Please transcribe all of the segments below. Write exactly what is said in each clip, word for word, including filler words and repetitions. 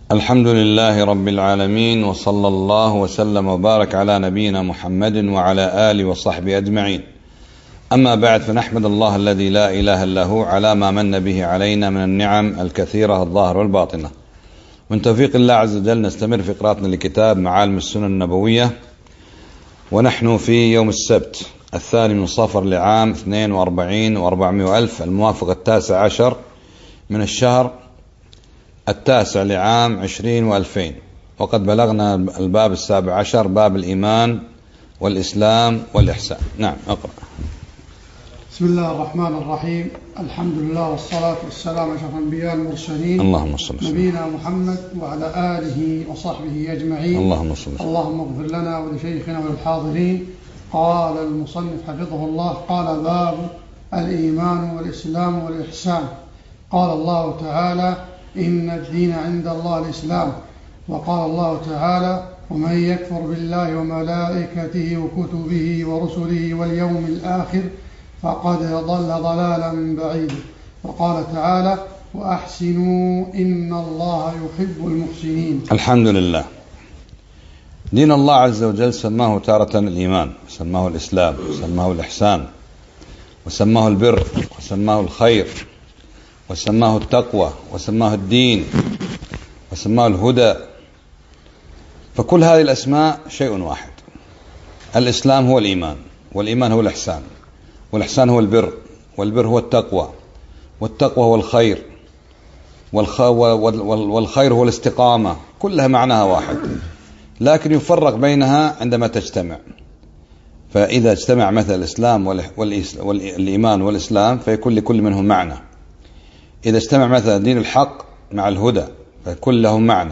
الحمد لله رب العالمين، وصلى الله وسلم وبارك على نبينا محمد وعلى آله وصحبه أجمعين. أما بعد، فنحمد الله الذي لا إله إلا هو على ما من به علينا من النعم الكثيرة الظاهرة والباطنة. من توفيق الله عز وجل نستمر في قراءتنا لكتاب معالم السنن النبوية، ونحن في يوم السبت الثاني من صفر لعام اثنين وأربعين وأربعمائة ألف، الموافق التاسع عشر من الشهر التاسع لعام عشرين وألفين، وقد بلغنا الباب السابع عشر، باب الإيمان والإسلام والإحسان. نعم، اقرأ. بسم الله الرحمن الرحيم. الحمد لله والصلاة والسلام على أشرف الأنبياء المرسلين، اللهم صل وسلم نبينا محمد وعلى آله وصحبه أجمعين. اللهم صل وسلم. اللهم اغفر لنا ولشيخنا وللحاضرين. قال المصنف حفظه الله: قال باب الإيمان والإسلام والإحسان. قال الله تعالى: إن الدين عند الله الإسلام. وقال الله تعالى: ومن يكفر بالله وملائكته وكتبه ورسله واليوم الآخر فقد ضل ضلالا بعيدا. وقال تعالى: وأحسنوا إن الله يحب المحسنين. الحمد لله. دين الله عز وجل سماه تارة الإيمان، وسماه الإسلام، وسماه الإحسان، وسماه البر، وسماه الخير، وسماه التقوى، وسماه الدين، وسماه الهدى. فكل هذه الأسماء شيء واحد. الإسلام هو الإيمان، والإيمان هو الإحسان، والإحسان هو البر، والبر هو التقوى، والتقوى هو الخير، والخير هو الاستقامة. كلها معناها واحد، لكن يفرق بينها عندما تجتمع. فإذا اجتمع مثل الإسلام والإيمان والإسلام فيكون لكل منهم معنى. إذا اجتمع مثلا دين الحق مع الهدى فكل لهم معنى.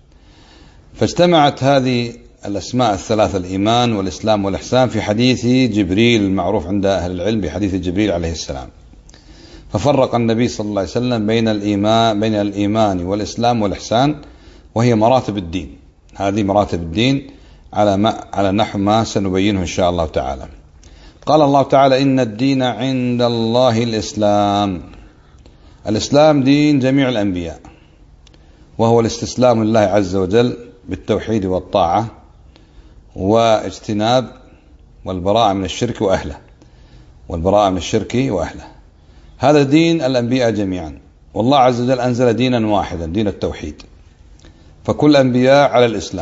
فاجتمعت هذه الأسماء الثلاثة، الإيمان والإسلام والإحسان، في حديث جبريل المعروف عند أهل العلم بحديث جبريل عليه السلام. ففرق النبي صلى الله عليه وسلم بين الإيمان بين الإيمان والإسلام والإحسان، وهي مراتب الدين. هذه مراتب الدين على ما على نحو ما سنبينه إن شاء الله تعالى. قال الله تعالى: إن الدين عند الله الإسلام. الإسلام دين جميع الأنبياء، وهو الاستسلام لله عز وجل بالتوحيد والطاعة واجتناب والبراءة من الشرك وأهله والبراءة من الشرك وأهله. هذا دين الأنبياء جميعا، والله عز وجل أنزل دينا واحدا، دين التوحيد. فكل الأنبياء على الإسلام،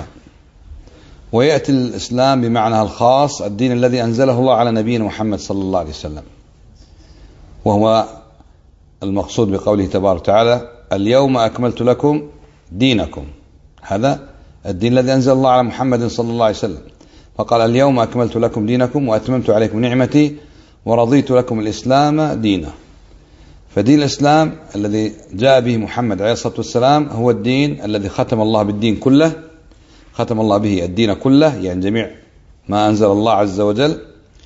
ويأتي الإسلام بمعنى الخاص الدين الذي أنزله الله على نبينا محمد صلى الله عليه وسلم، وهو المقصود بقوله تبارك وتعالى: اليوم أكملت لكم دينكم. هذا الدين الذي أنزل الله على محمد صلى الله عليه وسلم، فقال: اليوم أكملت لكم دينكم وأتممت عليكم نعمتي ورضيت لكم الإسلام دينا. فدين الإسلام الذي جاء به محمد عليه الصلاة والسلام هو الدين الذي ختم الله بالدين كله، ختم الله به الدين كله، يعني جميع ما أنزل الله عز وجل،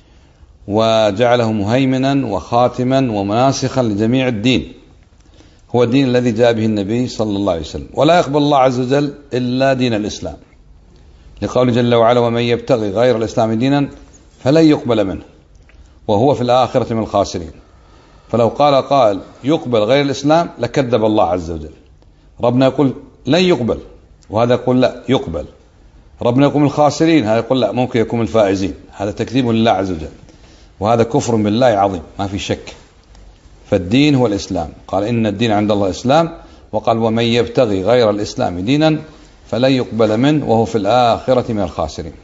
وجعله مهيمنا وخاتما ومناسخا لجميع الدين. هو الدين الذي جاء به النبي صلى الله عليه وسلم. ولا يقبل الله عز وجل إلا دين الإسلام، لقوله جل وعلا: ومن يبتغي غير الإسلام دينا فلن يقبل منه وهو في الآخرة من الخاسرين. فلو قال قائل يقبل غير الإسلام لكذب الله عز وجل. ربنا يقول لن يقبل، وهذا يقول لا يقبل. ربنا يقول الخاسرين، هذا يقول لا ممكن يكون الفائزين. هذا تكذيب لله عز وجل، وهذا كفر بالله عظيم ما في شك. فالدين هو الإسلام. قال: إن الدين عند الله الإسلام. وقال: ومن يبتغي غير الإسلام دينا فلن يقبل منه وهو في الآخرة من الخاسرين.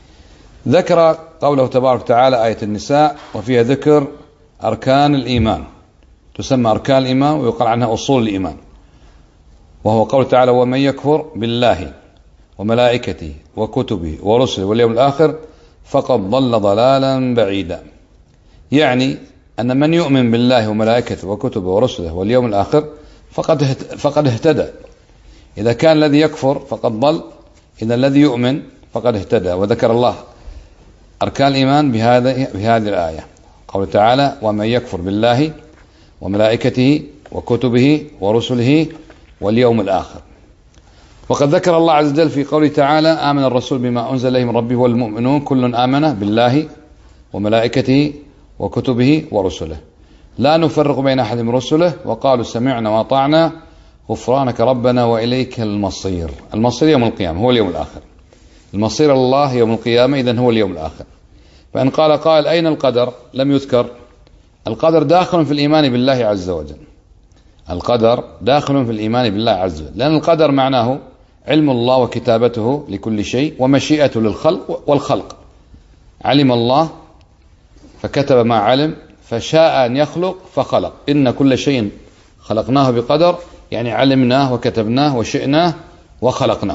ذكر قوله تبارك وتعالى آية النساء، وفيها ذكر أركان الإيمان، تسمى أركان الإيمان ويقال عنها أصول الإيمان، وهو قوله تعالى: ومن يكفر بالله وملائكته وكتبه ورسله واليوم الآخر فقد ضل ضلالا بعيدا. يعني أن من يؤمن بالله وملائكته وكتبه ورسله واليوم الآخر فقد فقد اهتدى. إذا كان الذي يكفر فقد ضل، إذا الذي يؤمن فقد اهتدى. وذكر الله أركان الإيمان بهذا بهذه الآية، قوله تعالى: ومن يكفر بالله وملائكته وكتبه ورسله واليوم الآخر. وقد ذكر الله عز وجل في قوله تعالى: آمن الرسول بما أنزل إليه من ربه والمؤمنون كل آمن بالله وملائكته وكتبه ورسله لا نفرق بين أحد من رسله وقالوا سمعنا وأطعنا غفرانك ربنا وإليك المصير. المصير يوم القيامة، هو اليوم الآخر. المصير الله يوم القيامة، إذن هو اليوم الآخر. فإن قال قائل أين القدر؟ لم يذكر. القدر داخل في الإيمان بالله عز وجل. القدر داخل في الإيمان بالله عز وجل، لأن القدر معناه علم الله وكتابته لكل شيء ومشيئته للخلق والخلق. علم الله فكتب ما علم، فشاء أن يخلق فخلق. إن كل شيء خلقناه بقدر، يعني علمناه وكتبناه وشئناه وخلقناه.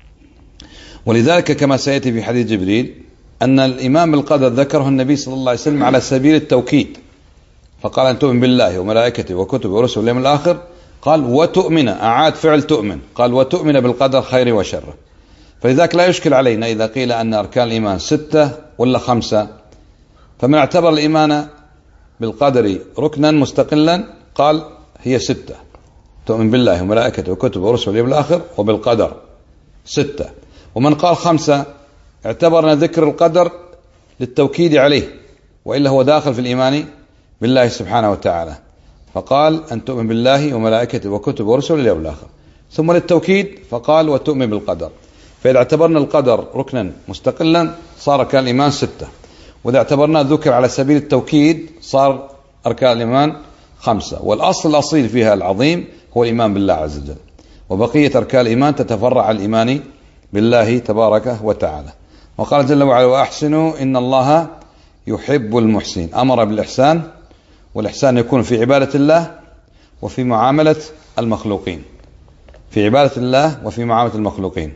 ولذلك كما سيأتي في حديث جبريل أن الإيمان بالقدر ذكره النبي صلى الله عليه وسلم على سبيل التوكيد، فقال أن تؤمن بالله وملائكته وكتبه ورسله واليوم الآخر، قال وتؤمن، أعاد فعل تؤمن، قال وتؤمن بالقدر خيره وشره. فلذلك لا يشكل علينا إذا قيل أن أركان الإيمان ستة ولا خمسة. فمن اعتبر الإيمان بالقدر ركنا مستقلا قال هي ستة، تؤمن بالله وملائكته وكتبه ورسله واليوم الآخر وبالقدر ستة. ومن قال خمسة اعتبر ذكر القدر للتوكيد عليه، وإلا هو داخل في الإيمان بالله سبحانه وتعالى، فقال أن تؤمن بالله وملائكته وكتبه ورسله واليوم الآخر، ثم للتوكيد فقال وتؤمن بالقدر. فإذا اعتبرنا القدر ركنا مستقلا صار أركان الإيمان ستة، وإذا اعتبرنا ذكر على سبيل التوكيد صار أركان الإيمان خمسة. والأصل الأصيل فيها العظيم هو الإيمان بالله عز وجل، وبقية أركان الإيمان تتفرع على الإيمان بالله تبارك وتعالى. وقال جل وعلا وأحسنوا إن الله يحب المحسنين. أمر بالإحسان، والإحسان يكون في عبادة الله وفي معاملة المخلوقين، في عبادة الله وفي معاملة المخلوقين.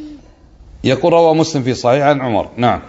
يقول روى مسلم في صحيح عن عمر. نعم.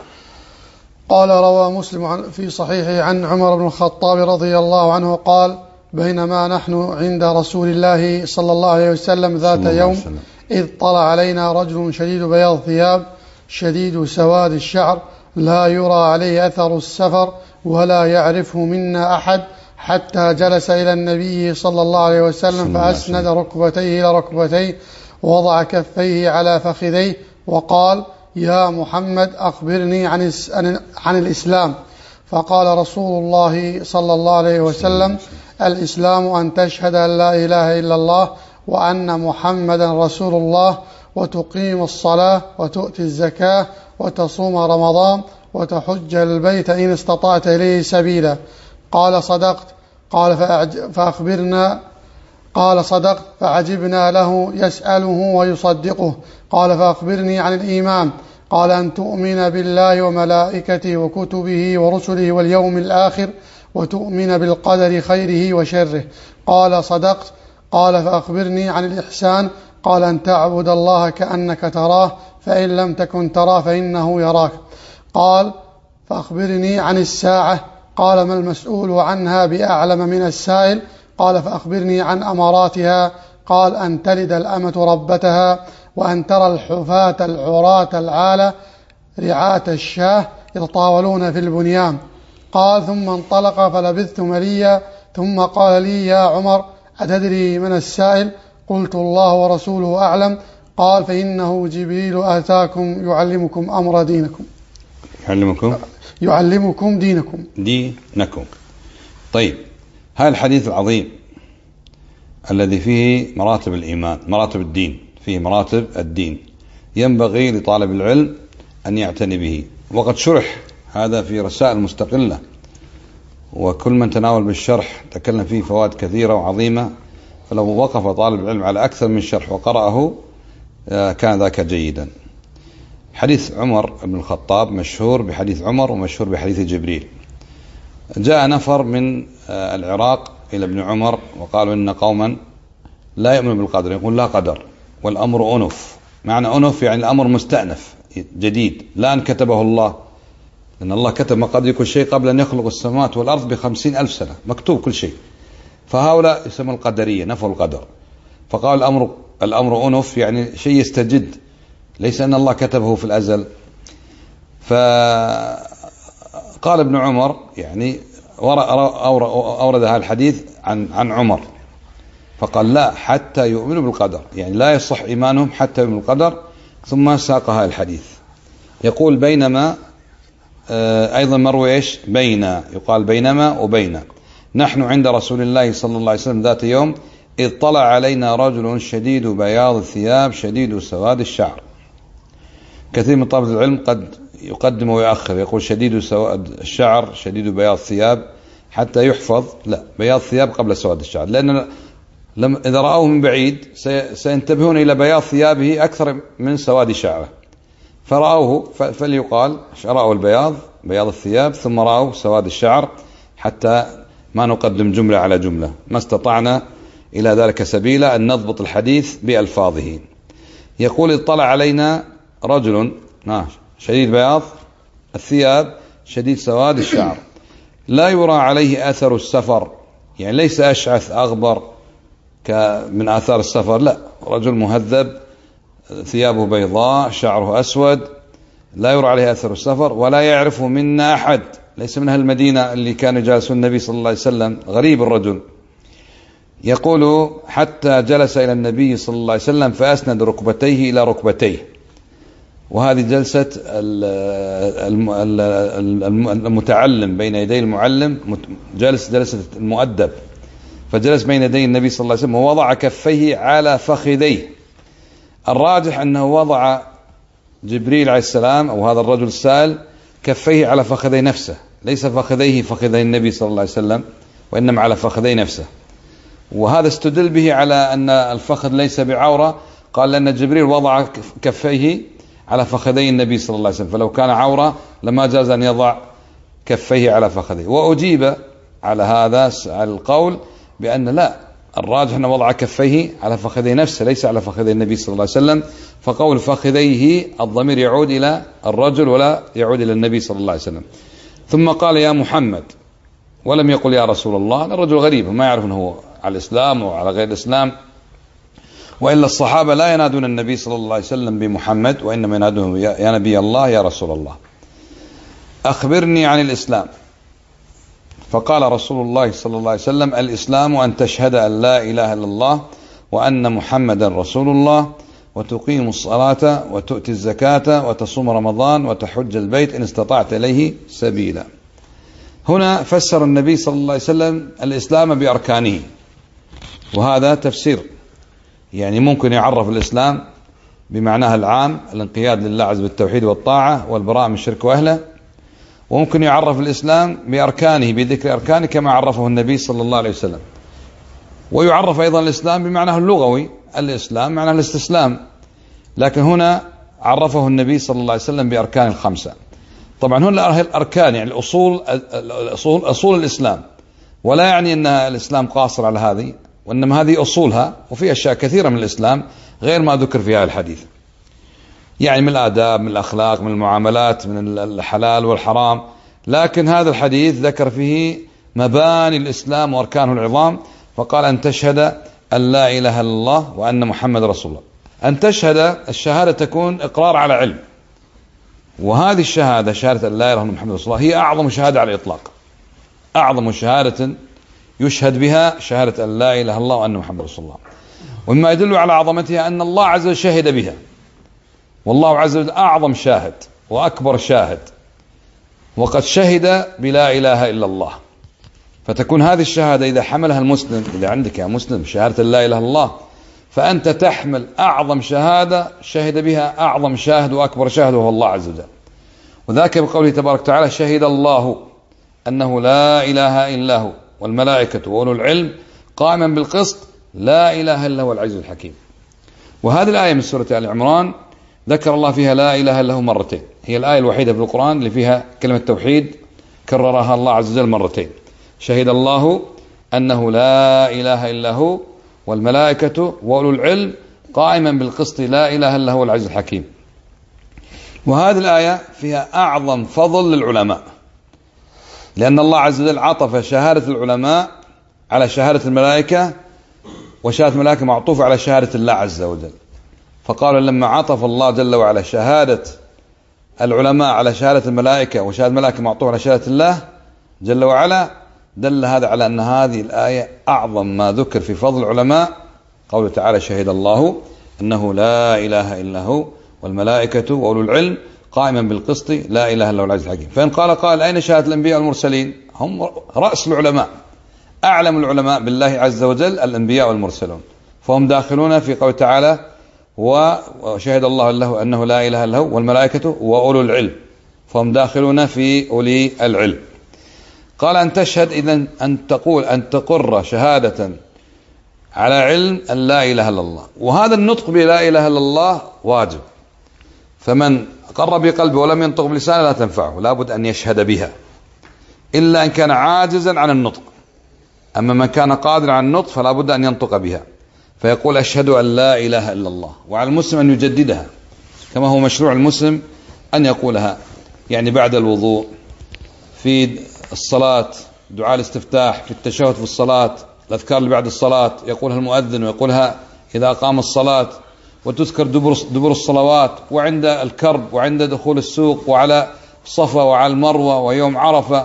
قال روى مسلم في صحيحه عن عمر بن الخطاب رضي الله عنه قال بينما نحن عند رسول الله صلى الله عليه وسلم ذات يوم إذ طلع علينا رجل شديد بياض الثياب شديد سواد الشعر لا يرى عليه أثر السفر ولا يعرفه منا أحد، حتى جلس إلى النبي صلى الله عليه وسلم فأسند ركبتيه إلى ركبتيه ووضع كفيه على فخذيه وقال يا محمد أخبرني عن عن الإسلام. فقال رسول الله صلى الله عليه وسلم الإسلام أن تشهد أن لا إله إلا الله وأن محمدا رسول الله وتقيم الصلاة وتؤتي الزكاة وتصوم رمضان وتحج البيت إن استطعت إليه سبيلا. قال صدقت. قال فأخبرنا. قال صدقت. فعجبنا له يسأله ويصدقه. قال فأخبرني عن الإيمان. قال أن تؤمن بالله وملائكته وكتبه ورسله واليوم الآخر وتؤمن بالقدر خيره وشره. قال صدقت. قال فأخبرني عن الإحسان. قال أن تعبد الله كأنك تراه فإن لم تكن تراه فإنه يراك. قال فأخبرني عن الساعة. قال ما المسؤول عنها بأعلم من السائل. قال فأخبرني عن أماراتها. قال أن تلد الأمة ربتها وأن ترى الحفاة العراة العالة رعاة الشاه يتطاولون في البنيان. قال ثم انطلق فلبثت مليا ثم قال لي يا عمر أتدري من السائل؟ قلت الله ورسوله أعلم. قال فإنه جبريل آتاكم يعلمكم أمر دينكم. يعلمكم يعلمكم دينكم دينكم. طيب، هذا الحديث العظيم الذي فيه مراتب الإيمان، مراتب الدين، فيه مراتب الدين، ينبغي لطالب العلم أن يعتني به. وقد شرح هذا في رسائل مستقلة، وكل من تناول بالشرح تكلم فيه فوائد كثيرة وعظيمة، فلو وقف طالب العلم على أكثر من شرح وقرأه كان ذاك جيدا. حديث عمر بن الخطاب مشهور بحديث عمر ومشهور بحديث جبريل. جاء نفر من العراق إلى ابن عمر وقالوا إن قوما لا يؤمنون بالقدر، يقول لا قدر والأمر أنف. معنى أنف يعني الأمر مستأنف جديد، لا أن كتبه الله، لأن الله كتب مقادير كل شيء قبل أن يخلق السماوات والأرض بخمسين ألف سنة، مكتوب كل شيء. فهؤلاء يسمى القدرية، نفوا القدر، فقال الأمر الأمر أنف يعني شيء يستجد، ليس أن الله كتبه في الأزل. فقال ابن عمر يعني أورد هذا الحديث عن عن عمر، فقال لا حتى يؤمنوا بالقدر، يعني لا يصح إيمانهم حتى يؤمنوا بالقدر. ثم ساق هذا الحديث يقول بينما أيضا مروي إيش بين، يقال بينما وبين، نحن عند رسول الله صلى الله عليه وسلم ذات يوم إذ طلع علينا رجل شديد بياض الثياب شديد سواد الشعر. كثير من طلبة العلم قد يقدم ويؤخر، يقول شديد سواد الشعر شديد بياض الثياب حتى يحفظ، لا، بياض الثياب قبل سواد الشعر، لأن إذا رأوه من بعيد سينتبهون إلى بياض ثيابه أكثر من سواد شعره، فرأوه فليقال رأوا البياض بياض الثياب ثم رأوا سواد الشعر، حتى ما نقدم جملة على جملة، ما استطعنا إلى ذلك سبيلا أن نضبط الحديث بألفاظه. يقول اطلع علينا رجل شديد بياض الثياب شديد سواد الشعر لا يرى عليه أثر السفر، يعني ليس أشعث أغبر من آثار السفر، لا، رجل مهذب ثيابه بيضاء شعره أسود لا يرى عليه أثر السفر، ولا يعرف منا أحد، ليس من أهل المدينة اللي كان جالس النبي صلى الله عليه وسلم، غريب الرجل. يقول حتى جلس إلى النبي صلى الله عليه وسلم فأسند ركبتيه إلى ركبتيه، وهذه جلسة المتعلم بين يدي المعلم، جلس جلسة المؤدب، فجلس بين يدي النبي صلى الله عليه وسلم ووضع كفيه على فخذيه. الراجح أنه وضع جبريل عليه السلام أو هذا الرجل السائل كفيه على فخذي نفسه، ليس فخذيه فخذي النبي صلى الله عليه وسلم، وإنما على فخذي نفسه. وهذا استدل به على أن الفخذ ليس بعورة، قال لأن جبريل وضع كفيه على فخذي النبي صلى الله عليه وسلم، فلو كان عورة لما جاز أن يضع كفيه على فخذيه. وأجيب على هذا على القول بأن لا، الراجح أنه وضع كفيه على فخذي نفسه ليس على فخذي النبي صلى الله عليه وسلم، فقول فخذيه الضمير يعود إلى الرجل ولا يعود إلى النبي صلى الله عليه وسلم. ثم قال يا محمد، ولم يقل يا رسول الله، الرجل غريب وما يعرف أنه هو على الإسلام وعلى غير الإسلام، وإلا الصحابة لا ينادون النبي صلى الله عليه وسلم بمحمد، وإنما ينادونه يا نبي الله يا رسول الله. أخبرني عن الإسلام. فقال رسول الله صلى الله عليه وسلم الإسلام أن تشهد أن لا إله إلا الله وأن محمدا رسول الله وتقيم الصلاة وتؤتي الزكاة وتصوم رمضان وتحج البيت إن استطعت إليه سبيلا. هنا فسر النبي صلى الله عليه وسلم الإسلام بأركانه، وهذا تفسير، يعني ممكن يعرف الإسلام بمعناه العام الانقياد لله عز بالتوحيد والطاعة والبراءة من الشرك وأهله، وممكن يعرف الإسلام بأركانه بذكر أركانه كما عرفه النبي صلى الله عليه وسلم. ويعرف أيضا الإسلام بمعناه اللغوي، الإسلام معناه الاستسلام، لكن هنا عرفه النبي صلى الله عليه وسلم بأركان الخمسة. طبعا هنا الأركان يعني الأصول، أصول, أصول الإسلام، ولا يعني أن الإسلام قاصر على هذه، وإنما هذه أصولها، وفي أشياء كثيرة من الإسلام غير ما ذكر في هذا الحديث، يعني من الآداب، من الأخلاق، من المعاملات، من الحلال والحرام، لكن هذا الحديث ذكر فيه مباني الإسلام وأركانه العظام، فقال أن تشهد أن لا إله إلا الله وأن محمد رسول الله. أن تشهد، الشهادة تكون إقرار على علم، وهذه الشهادة شهادة أن لا إله إلا الله محمد رسول الله هي أعظم شهادة على الإطلاق، أعظم شهادة يشهد بها شهادة أن لا إله إلا الله وأن محمد رسول الله. ومما يدل على عظمتها أن الله عز وجل شهد بها، والله عز وجل أعظم شاهد وأكبر شاهد، وقد شهد بلا إله إلا الله. فتكون هذه الشهادة إذا حملها المسلم، إذا عندك يا مسلم شهادة لا إله إلا الله، فأنت تحمل أعظم شهادة شهد بها أعظم شاهد وأكبر شاهد وهو الله عز وجل. وذاك بقوله تبارك وتعالى شهد الله أنه لا إله إلا هو والملائكة وأولو العلم قائما بالقسط لا إله إلا هو العزيز الحكيم. وهذه الآية من سورة آل عمران ذكر الله فيها لا إله إلا هو مرتين، هي الآية الوحيدة في القرآن اللي فيها كلمة توحيد كررها الله عز وجل مرتين. شهد الله أنه لا إله إلا هو والملائكة وأولو العلم قائما بالقسط لا إله إلا هو العزيز الحكيم. وهذه الآية فيها أعظم فضل للعلماء، لأن الله عز وجل عطف شهادة العلماء على شهادة الملائكة، وشهادة الملائكة معطوفة على شهادة الله عز وجل. فقالوا لما عطف الله جل وعلا شهادة العلماء على شهادة الملائكة وشهادة الملائكة معطوفة على شهادة الله جل وعلا، دل هذا على أن هذه الآية أعظم ما ذكر في فضل العلماء. قوله تعالى شهد الله أنه لا إله إلا هو والملائكة وأولو العلم قائما بالقسط لا إله إلا هو العزيز الحكيم. فإن قال قال أين شهادة الأنبياء والمرسلين؟ هم رأس العلماء، أعلم العلماء بالله عز وجل الأنبياء والمرسلون، فهم داخلون في قول تعالى وشهد الله له أنه لا إله إلا هو والملائكة وأولو العلم، فهم داخلون في أولي العلم. قال أن تشهد إذن أن تقول أن تقر شهادة على علم أن لا إله إلا الله، وهذا النطق بلا إله إلا الله واجب، فمن قر بقلبه ولم ينطق بلسانه لا تنفعه، لابد أن يشهد بها إلا أن كان عاجزا عن النطق. أما من كان قادرا على النطق فلا بد أن ينطق بها، فيقول أشهد أن لا إله إلا الله. وعلى المسلم أن يجددها كما هو مشروع المسلم أن يقولها، يعني بعد الوضوء، في الصلاة، دعاء الاستفتاح، في التشهد في الصلاة، الأذكار اللي بعد الصلاة يقولها المؤذن ويقولها إذا قام الصلاة، وتذكر دبر, دبر الصلوات، وعند الكرب، وعند دخول السوق، وعلى الصفا وعلى المروة ويوم عرفة،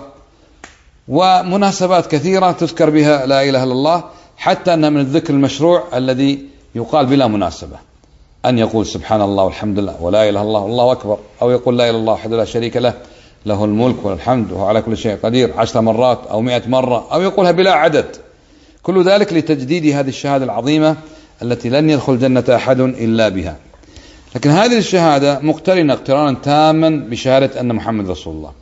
ومناسبات كثيرة تذكر بها لا إله إلا الله، حتى أنها من الذكر المشروع الذي يقال بلا مناسبة، أن يقول سبحان الله والحمد لله ولا إله إلا الله والله أكبر، أو يقول لا إله إلا الله وحده لا شريك له له الملك والحمد وهو على كل شيء قدير عشر مرات أو مئة مرة، أو يقولها بلا عدد. كل ذلك لتجديد هذه الشهادة العظيمة التي لن يدخل الجنة أحد إلا بها. لكن هذه الشهادة مقترنة اقترانا تاما بشهادة أن محمد رسول الله،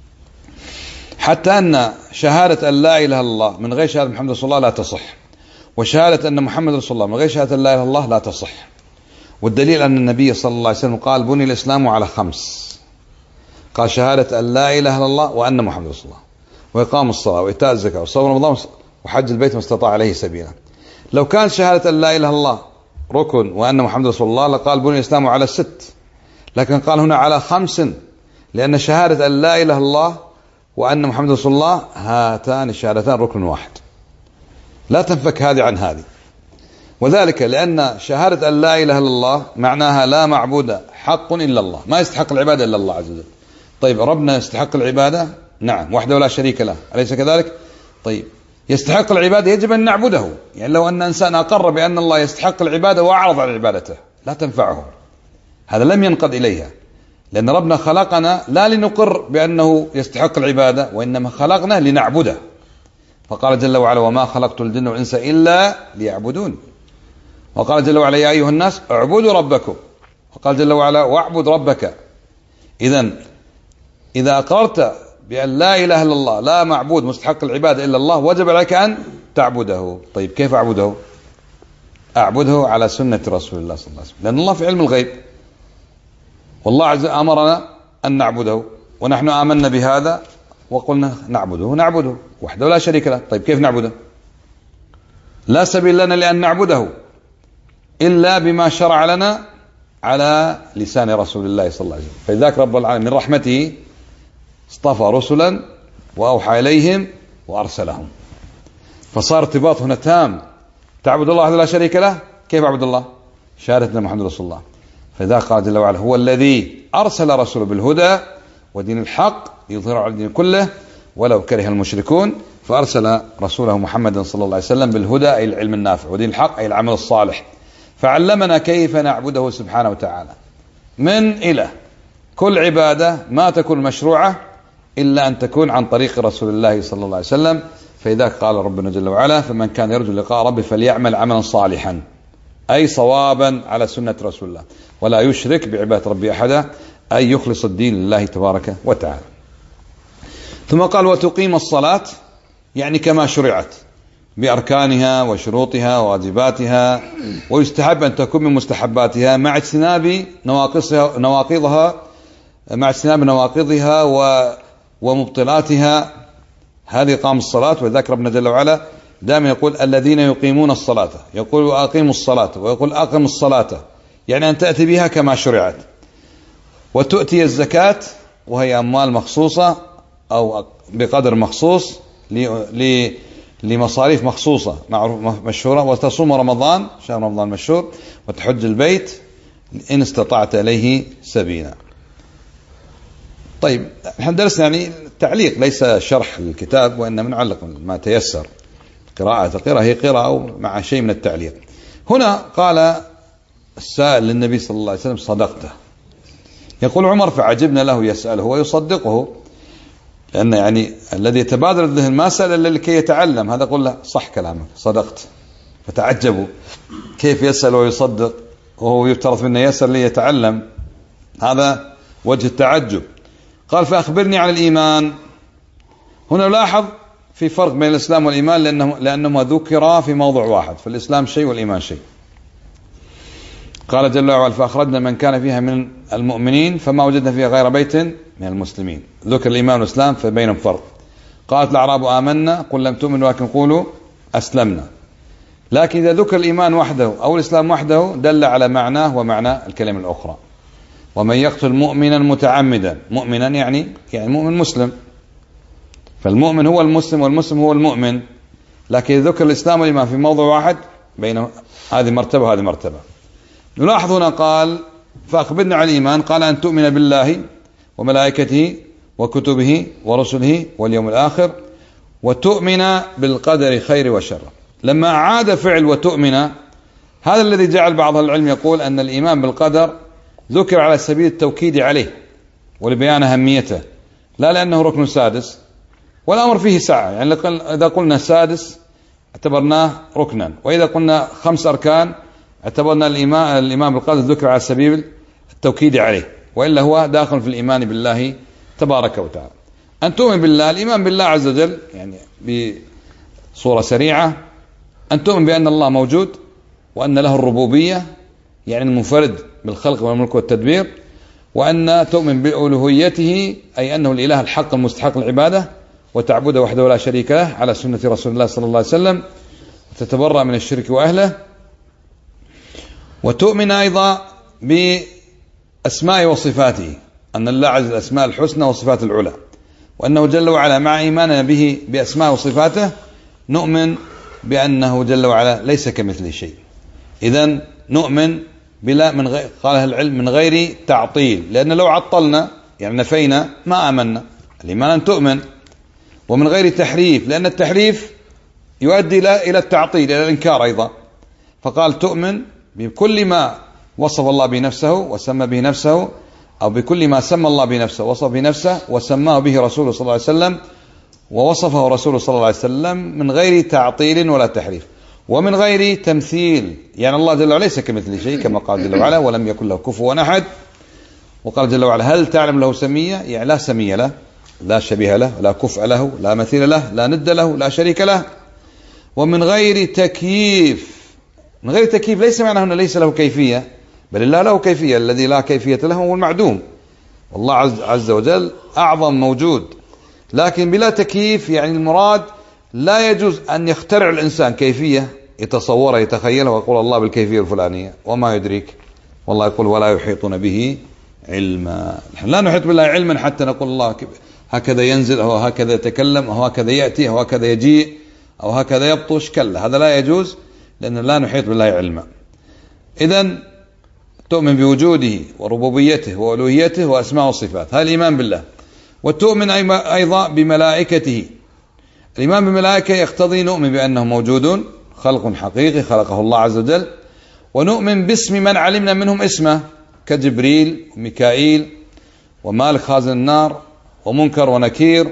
حتى أن شهادة أن لا إله إلا الله من غير شهادة محمد رسول الله لا تصح، وشهادة أن محمد رسول الله من غير شهادة لا إله إلا الله لا تصح. والدليل أن النبي صلى الله عليه وسلم قال بني الإسلام على خمس، قال شهادة أن لا إله إلا الله وأن محمد رسول الله، وإقام الصلاة وإيتاء الزكاة وصوم رمضان وحج البيت ما استطاع عليه سبيلا. لو كان شهادة أن لا إله إلا الله ركن وأن محمد رسول الله لقال بني الإسلام على ست، لكن قال هنا على خمس، لأن شهادة أن لا إله إلا الله وأن محمد رسول الله هاتان الشهادتان ركن واحد، لا تنفك هذه عن هذه. وذلك لأن شهادة أن لا إله إلا الله معناها لا معبود حق إلا الله، ما يستحق العبادة إلا الله عز وجل. طيب ربنا يستحق العبادة؟ نعم، وحده لا شريك له، أليس كذلك؟ طيب يستحق العبادة يجب أن نعبده، يعني لو أن إنسان أقر بأن الله يستحق العبادة وأعرض عن عبادته لا تنفعه، هذا لم ينقض إليها، لأن ربنا خلقنا لا لنقر بأنه يستحق العبادة، وإنما خلقنا لنعبده. فقال جل وعلا وما خلقت الجن والإنس إلا ليعبدون. وقال جل وعلا يا أيها الناس اعبدوا ربكم. وقال جل وعلا واعبد ربك. إذن إذا أقررت بأن لا إله إلا الله لا معبود مستحق العبادة إلا الله وجب عليك أن تعبده. طيب كيف أعبده؟ أعبده على سنة رسول الله صلى الله عليه وسلم، لأن الله في علم الغيب، والله عز وجل أمرنا أن نعبده، ونحن آمنا بهذا وقلنا نعبده نعبده وحده لا شريك له. طيب كيف نعبده؟ لا سبيل لنا لأن نعبده إلا بما شرع لنا على لسان رسول الله صلى الله عليه وسلم. فلذلك رب العالمين من رحمته اصطفى رسلا وأوحى إليهم وأرسلهم، فصار ارتباط هنا تام. تعبد الله وحده لا شريك له، كيف أعبد الله؟ شهادة محمد رسول الله. فلذلك قال جل وعلا هو الذي أرسل رسوله بالهدى ودين الحق يظهر على الدين كله ولو كره المشركون، فأرسل رسوله محمد صلى الله عليه وسلم بالهدى أي العلم النافع، ودين الحق أي العمل الصالح، فعلمنا كيف نعبده سبحانه وتعالى من إله. كل عبادة ما تكون مشروعة إلا أن تكون عن طريق رسول الله صلى الله عليه وسلم. فإذا قال ربنا جل وعلا فمن كان يرجو لقاء ربه فليعمل عملا صالحا، أي صوابا على سنة رسول الله، ولا يشرك بعبادة ربه أحدا، أي يخلص الدين لله تبارك وتعالى. ثم قال وتقيم الصلاة، يعني كما شرعت بأركانها وشروطها وواجباتها، ويستحب أن تكون من مستحباتها مع اجتناب نواقصها نواقضها مع اجتناب نواقضها ومبطلاتها. هذه قام الصلاة. وذكر ربنا جل وعلا دائما يقول الذين يقيمون الصلاة، يقول أقيموا الصلاة، ويقول أقم الصلاة، يعني أن تأتي بها كما شرعت. وتؤتي الزكاة وهي أموال مخصوصة أو بقدر مخصوص لمصاريف مخصوصة مشهورة. وتصوم رمضان، شهر رمضان مشهور، وتحج البيت إن استطعت إليه سبيلا. طيب نحن درسنا يعني تعليق ليس شرح الكتاب، وإنما نعلق ما تيسر. قراءة القراءة هي قراءة مع شيء من التعليق. هنا قال السائل للنبي صلى الله عليه وسلم صدقته. يقول عمر فعجبنا له يسأله ويصدقه، لأن يعني الذي يتبادر الذهن ما سأل إلا لكي يتعلم، هذا قل له صح كلامك صدقت، فتعجبوا كيف يسأل ويصدق وهو يفترض منه يسأل ليتعلم، هذا وجه التعجب. قال فأخبرني عن الإيمان. هنا لاحظ في فرق بين الإسلام والإيمان لأنه لأنهما ذكرا في موضوع واحد، فالإسلام شيء والإيمان شيء. قال جل وعلا فأخرجنا من كان فيها من المؤمنين فما وجدنا فيها غير بيت من المسلمين. ذكر الإيمان والإسلام فبينهم فرق. قالت الأعراب آمنا قل لم تؤمنوا ولكن قولوا أسلمنا. لكن إذا ذكر الإيمان وحده أو الإسلام وحده دل على معناه ومعنى الكلمة الأخرى. ومن يقتل مؤمنا متعمدا، مؤمنا يعني يعني مؤمن مسلم، فالمؤمن هو المسلم والمسلم هو المؤمن. لكن إذا ذكر الإسلام والإيمان في موضوع واحد بين هذه مرتبة وهذه مرتبة. نلاحظ هنا قال فأخبرنا عن الإيمان، قال أن تؤمن بالله وملائكته وكتبه ورسله واليوم الآخر وتؤمن بالقدر خير وشر. لما أعاد فعل وتؤمن، هذا الذي جعل بعض العلم يقول أن الإيمان بالقدر ذكر على سبيل التوكيد عليه ولبيان أهميته، لا لأنه ركن سادس، والأمر فيه سعة. يعني إذا قلنا سادس اعتبرناه ركنا، وإذا قلنا خمس أركان اعتبرنا الإيمان, الإيمان بالقدر ذكر على سبيل التوكيد عليه، وإلا هو داخل في الإيمان بالله تبارك وتعالى. أن تؤمن بالله، الإيمان بالله عز وجل يعني بصورة سريعة أن تؤمن بأن الله موجود وأن له الربوبية يعني المنفرد بالخلق والملك والتدبير، وأن تؤمن بألوهيته أي أنه الإله الحق المستحق العبادة وتعبده وحده لا شريك له على سنة رسول الله صلى الله عليه وسلم، وتتبرأ من الشرك وأهله. وتؤمن أيضا بأسماء وصفاته، أن الله عز الأسماء الحسنى وصفات العلى، وأنه جل وعلا مع إيماننا به بأسماء وصفاته نؤمن بأنه جل وعلا ليس كمثله شيء. إذن نؤمن بلا من غير قالها العلم من غير تعطيل، لأن لو عطلنا يعني نفينا ما آمنا. الإيمان أن تؤمن، ومن غير تحريف، لأن التحريف يؤدي إلى التعطيل إلى الإنكار أيضا. فقال تؤمن بكل ما وصف الله بنفسه وسمى به نفسه، أو بكل ما سمى الله بنفسه وصف بنفسه وسماه به رسوله صلى الله عليه وسلم ووصفه رسوله صلى الله عليه وسلم من غير تعطيل ولا تحريف، ومن غير تمثيل. يعني الله جل وعلا ليس كمثله شيء كما قال جل وعلا ولم يكن له كفوا أحد. وقال جل وعلا هل تعلم له سمية، يعني لا سمية له، لا شبيه له، لا كفء له، لا مثيل له، لا ند له، لا شريك له. ومن غير تكييف، من غير تكييف ليس معناه أنه ليس له كيفية، بل الله له كيفية، الذي لا كيفية له هو المعدوم، والله عز, عز وجل أعظم موجود. لكن بلا تكييف يعني المراد لا يجوز أن يخترع الإنسان كيفية يتصورها يتخيلها ويقول الله بالكيفية الفلانية وما يدريك، والله يقول ولا يحيطون به علما. لا نحيط بالله علما حتى نقول الله هكذا ينزل أو هكذا يتكلم أو هكذا يأتي أو هكذا يجيء أو هكذا يبطش، كلا، هذا لا يجوز لأن لا نحيط بالله علما. إذن تؤمن بوجوده وربوبيته وألوهيته وأسماء وصفات، هذا الإيمان بالله. وتؤمن أيضا بملائكته. الإيمان بالملائكة يقتضي نؤمن بأنه موجود، خلق حقيقي خلقه الله عز وجل. ونؤمن باسم من علمنا منهم اسمه كجبريل وميكائيل ومالك خازن النار ومنكر ونكير،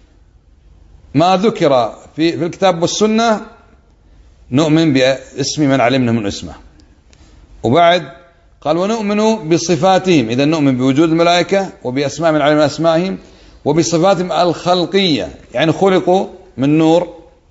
ما ذكر في, في الكتاب والسنة نؤمن باسم من علمنا من اسمه. وبعد قال ونؤمن بصفاتهم، إذا نؤمن بوجود الملائكة وبأسماء من علم أسمائهم وبصفاتهم الخلقية، يعني خلقوا من نور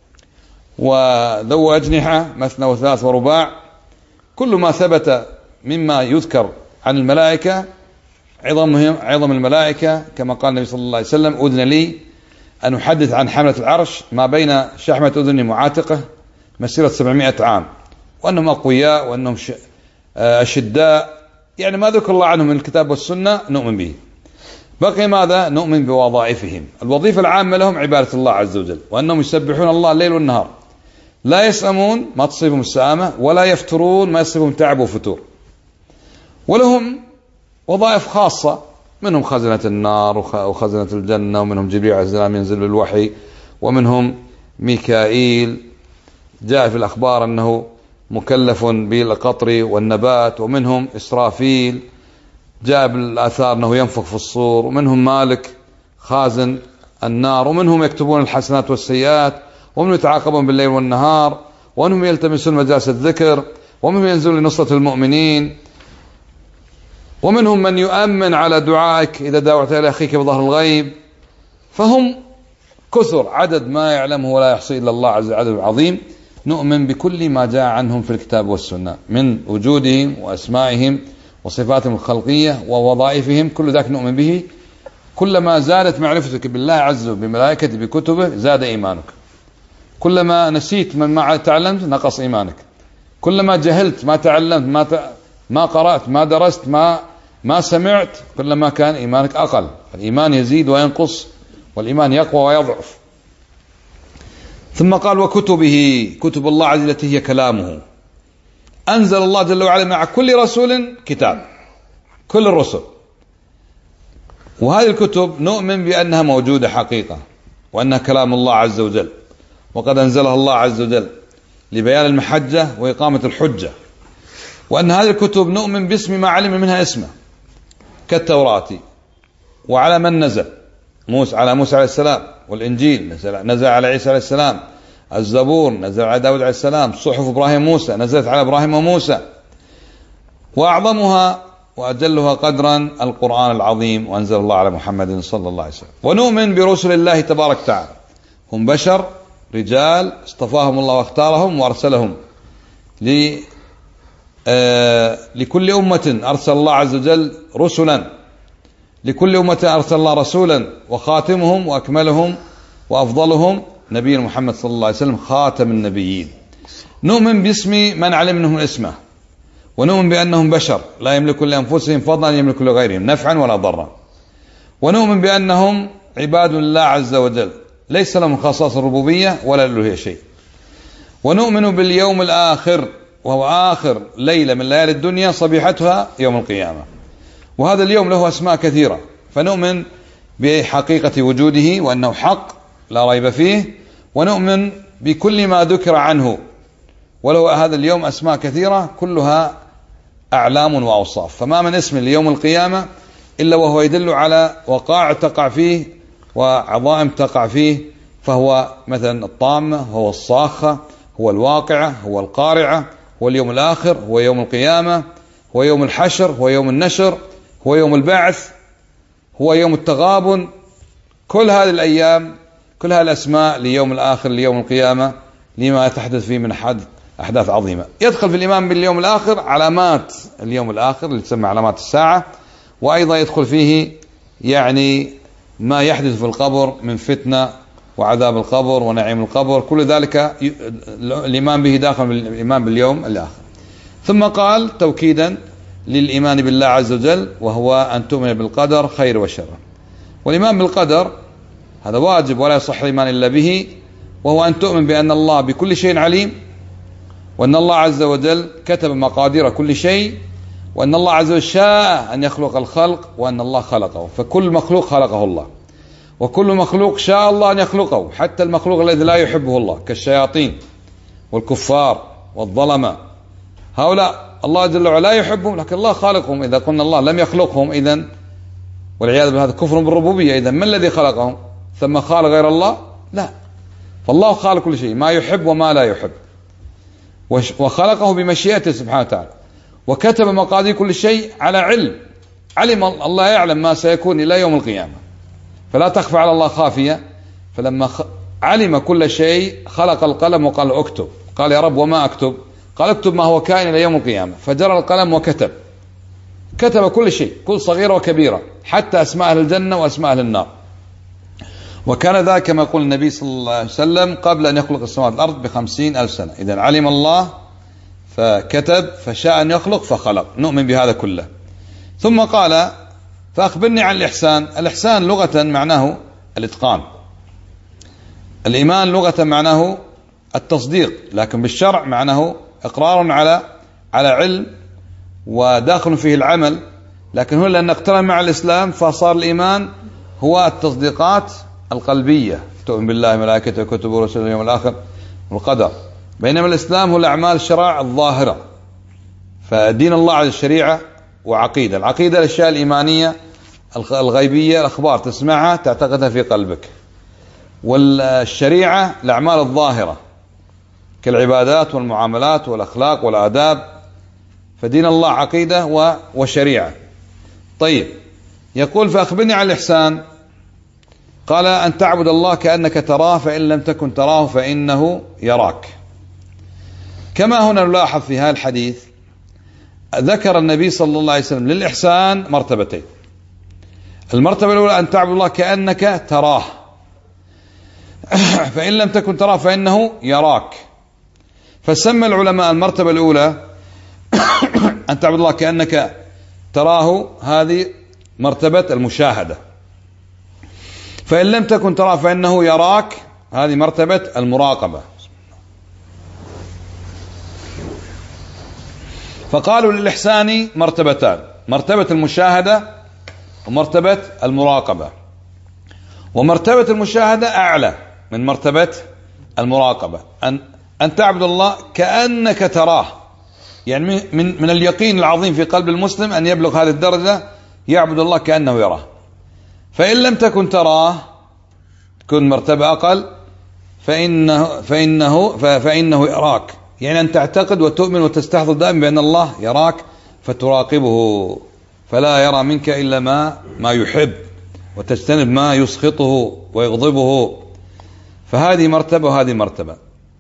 وذو أجنحة مثنى وثلاث ورباع. كل ما ثبت مما يذكر عن الملائكة عظمهم عظم الملائكة، كما قال النبي صلى الله عليه وسلم أذن لي أن أحدث عن حملة العرش ما بين شحمة أذن وعاتقه مسيرة سبعمائة عام، وأنهم أقوياء وأنهم أشداء، يعني ما ذكر الله عنهم من الكتاب والسنة نؤمن به. بقي ماذا؟ نؤمن بوظائفهم. الوظيفة العامة لهم عبادة الله عز وجل، وأنهم يسبحون الله الليل والنهار، لا يسأمون ما تصيبهم السآمة ولا يفترون ما يصيبهم تعب وفتور. ولهم وظائف خاصة، منهم خزنة النار وخزنة الجنة، ومنهم جبريل عليه السلام ينزل بالوحي، ومنهم ميكائيل جاء في الأخبار أنه مكلف بالقطر والنبات، ومنهم إسرافيل جاء بالآثار أنه ينفخ في الصور، ومنهم مالك خازن النار، ومنهم يكتبون الحسنات والسيئات، ومنهم يتعاقبون بالليل والنهار، ومنهم يلتمسون مجالس الذكر، ومنهم ينزلون لنصرة المؤمنين، ومنهم من يؤمن على دعائك إذا دعوت إلى أخيك بظهر الغيب. فهم كثر، عدد ما يعلمه ولا يحصي إلا الله عز وجل، عدد عظيم. نؤمن بكل ما جاء عنهم في الكتاب والسنة من وجودهم وأسمائهم وصفاتهم الخلقية ووظائفهم، كل ذلك نؤمن به. كلما زادت معرفتك بالله عز وجل بملائكته بكتبه زاد إيمانك، كلما نسيت من ما تعلمت نقص إيمانك، كلما جهلت ما تعلمت ما ت... ما قرأت ما درست ما ما سمعت كلما كان إيمانك أقل. الإيمان يزيد وينقص، والإيمان يقوى ويضعف. ثم قال وكتبه، كتب الله عز وجل التي هي كلامه. أنزل الله جل وعلا مع كل رسول كتاب، كل الرسل، وهذه الكتب نؤمن بأنها موجودة حقيقة، وأنها كلام الله عز وجل، وقد أنزلها الله عز وجل لبيان المحجة وإقامة الحجة. وأن هذه الكتب نؤمن باسم ما علم منها اسمه، كالتوراة وعلى من نزل، موسى على موسى عليه السلام، والإنجيل نزل على عيسى عليه السلام، الزبور نزل على داود عليه السلام، صحف إبراهيم موسى نزلت على إبراهيم وموسى. وأعظمها وأجلها قدرا القرآن العظيم، وأنزل الله على محمد صلى الله عليه وسلم. ونؤمن برسل الله تبارك وتعالى، هم بشر رجال اصطفاهم الله واختارهم وأرسلهم ل آه لكل أمة أرسل الله عز وجل رسلا، لكل أمة أرسل الله رسولا، وخاتمهم وأكملهم وأفضلهم نبي محمد صلى الله عليه وسلم خاتم النبيين. نؤمن باسم من علمنهم اسمه، ونؤمن بأنهم بشر لا يملكون لأنفسهم فضلا يملكون لغيرهم نفعا ولا ضرا. ونؤمن بأنهم عباد الله عز وجل ليس لهم خصائص الربوبية ولا الألوهية شيء. ونؤمن باليوم الآخر، وهو آخر ليلة من ليالي الدنيا صبيحتها يوم القيامة، وهذا اليوم له أسماء كثيرة، فنؤمن بحقيقة وجوده وأنه حق لا ريب فيه. ونؤمن بكل ما ذكر عنه، وله هذا اليوم أسماء كثيرة كلها أعلام وأوصاف، فما من اسم ليوم القيامة إلا وهو يدل على وقائع تقع فيه وعظائم تقع فيه. فهو مثلا الطامة، هو الصاخة، هو الواقعة، هو القارعة، هو اليوم الآخر، هو يوم القيامة، هو يوم الحشر، هو يوم النشر، هو يوم البعث، هو يوم التغابن. كل هذه الأيام كل هذه الأسماء ليوم الآخر ليوم القيامة لما تحدث فيه من أحداث عظيمة. يدخل في الإيمان باليوم الآخر علامات اليوم الآخر اللي تسمى علامات الساعة، وأيضا يدخل فيه يعني ما يحدث في القبر من فتنة وعذاب القبر ونعيم القبر، كل ذلك الإيمان به داخل الإيمان باليوم الآخر. ثم قال توكيدا للإيمان بالله عز وجل، وهو أن تؤمن بالقدر خير وشر. والإيمان بالقدر هذا واجب ولا يصح الإيمان إلا به، وهو أن تؤمن بأن الله بكل شيء عليم، وأن الله عز وجل كتب مقادير كل شيء، وأن الله عز وجل شاء أن يخلق الخلق، وأن الله خلقه، فكل مخلوق خلقه الله، وكل مخلوق شاء الله أن يخلقه، حتى المخلوق الذي لا يحبه الله كالشياطين والكفار والظلمة، هؤلاء الله جل وعلا لا يحبهم، لكن الله خالقهم. إذا قلنا الله لم يخلقهم إذن والعياذ بالله هذا كفر بالربوبية. إذن من الذي خلقهم؟ ثم خالق غير الله؟ لا، فالله خالق كل شيء ما يحب وما لا يحب، وخلقه بمشيئته سبحانه وتعالى، وكتب مقادير كل شيء على علم، علم الله يعلم ما سيكون إلى يوم القيامة، فلا تخفى على الله خافية. فلما علم كل شيء خلق القلم وقال اكتب، قال يا رب وما أكتب؟ قال اكتب ما هو كائن إلى يوم القيامة، فجرى القلم وكتب، كتب كل شيء، كل صغيرة وكبيرة، حتى أسماء أهل الجنة وأسماء أهل النار. وكان ذلك كما يقول النبي صلى الله عليه وسلم قبل أن يخلق السماوات والأرض بخمسين ألف سنة. إذن علم الله فكتب، فشاء أن يخلق فخلق. نؤمن بهذا كله. ثم قال فأخبرني عن الإحسان. الإحسان لغة معناه الإتقان، الإيمان لغة معناه التصديق، لكن بالشرع معناه إقرار على على علم وداخل فيه العمل. لكن هو لأن اقترن مع الإسلام فصار الإيمان هو التصديقات القلبية، تؤمن بالله ملائكته وكتبه ورسله واليوم الآخر والقدر، بينما الإسلام هو الأعمال الشرع الظاهرة. فدين الله على الشريعة وعقيدة. العقيدة الأشياء الإيمانية الغيبية، الأخبار تسمعها تعتقدها في قلبك، والشريعة الأعمال الظاهرة كالعبادات والمعاملات والأخلاق والآداب، فدين الله عقيدة وشريعة. طيب، يقول فأخبرني عن الإحسان. قال أن تعبد الله كأنك تراه فإن لم تكن تراه فإنه يراك. كما هنا نلاحظ في هذا الحديث ذكر النبي صلى الله عليه وسلم للإحسان مرتبتين. المرتبة الأولى أن تعبد الله كأنك تراه فإن لم تكن تراه فإنه يراك. فسمى العلماء المرتبة الأولى أن تعبد الله كأنك تراه هذه مرتبة المشاهدة، فإن لم تكن تراه فإنه يراك هذه مرتبة المراقبة. فقالوا للإحسان مرتبتان، مرتبة المشاهدة ومرتبة المراقبة، ومرتبة المشاهدة أعلى من مرتبة المراقبة. أن أن تعبد الله كأنك تراه، يعني من من اليقين العظيم في قلب المسلم أن يبلغ هذه الدرجة، يعبد الله كأنه يراه. فإن لم تكن تراه تكون مرتبة أقل، فإنه فإنه فإنه يراك، يعني أن تعتقد وتؤمن وتستحضر دائما بأن الله يراك فتراقبه، فلا يرى منك إلا ما ما يحب، وتجتنب ما يسخطه ويغضبه. فهذه مرتبة وهذه مرتبة.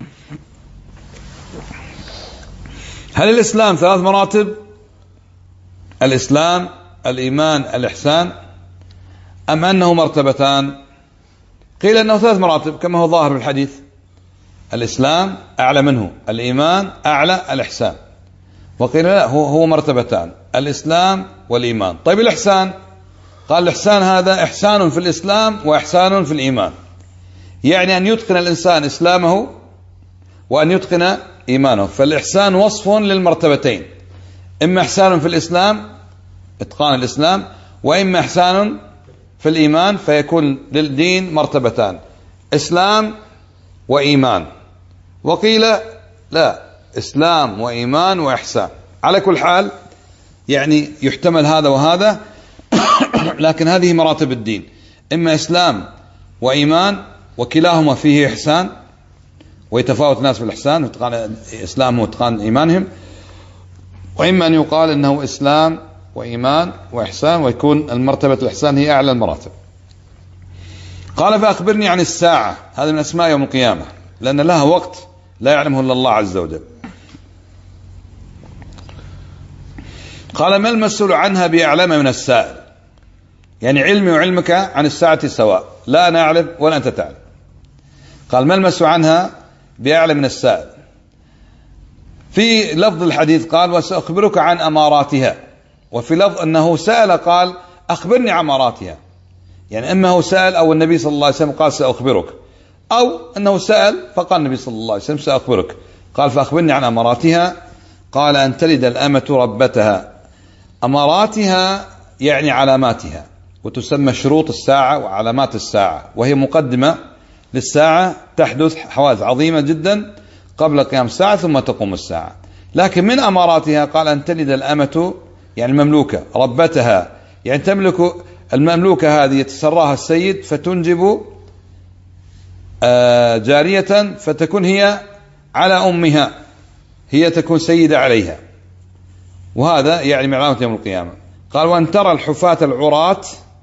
هل الإسلام ثلاث مراتب؟ الإسلام، الإيمان، الإحسان، أم أنه مرتبتان؟ قيل أنه ثلاث مراتب كما هو ظاهر في الحديث، الإسلام أعلى منه، الإيمان أعلى، الإحسان. وقيل لا، هو, هو مرتبتان، الإسلام والإيمان. طيب الإحسان؟ قال الإحسان هذا إحسان في الإسلام وإحسان في الإيمان، يعني أن يتقن الإنسان إسلامه وأن يتقن إيمانه. فالإحسان وصف للمرتبتين، إما إحسان في الإسلام إتقان الإسلام، وإما إحسان في الإيمان، فيكون للدين مرتبتان، إسلام وإيمان. وقيل لا، إسلام وإيمان وإحسان. على كل حال يعني يحتمل هذا وهذا لكن هذه مراتب الدين، إما إسلام وإيمان وكلاهما فيه إحسان، ويتفاوت الناس في الإحسان، إتقان إسلام وإتقان إيمانهم، وإما أن يقال إنه إسلام وإيمان وإحسان، ويكون المرتبة الإحسان هي أعلى المراتب. قال فأخبرني عن الساعة، هذا من أسماء يوم القيامة، لأن لها وقت لا يعلمه إلا الله عز وجل. قال ما المسؤول عنها بأعلم من السائل، يعني علمي وعلمك عن الساعة سواء، لا أنا أعلم ولا أنت تعلم. قال ما المسؤول عنها بأعلم من السائل. في لفظ الحديث قال وسأخبرك عن أماراتها، وفي لفظ أنه سأل قال أخبرني عن أماراتها، يعني إما هو سأل أو النبي صلى الله عليه وسلم قال سأخبرك، أو أنه سأل فقال النبي صلى الله عليه وسلم سأخبرك. قال فأخبرني عن أماراتها. قال أن تلد الأمة ربتها. أماراتها يعني علاماتها، وتسمى شروط الساعة وعلامات الساعة، وهي مقدمة للساعة، تحدث حوادث عظيمة جدا قبل قيام الساعة ثم تقوم الساعة. لكن من أماراتها قال أن تلد الأمة يعني المملوكة، ربتها يعني تملك المملوكة هذه يتسراها السيد فتنجب جارية فتكون هي على أمها، هي تكون سيدة عليها، وهذا يعني من علامة يوم القيامة. قال وأن ترى الحفاة العراة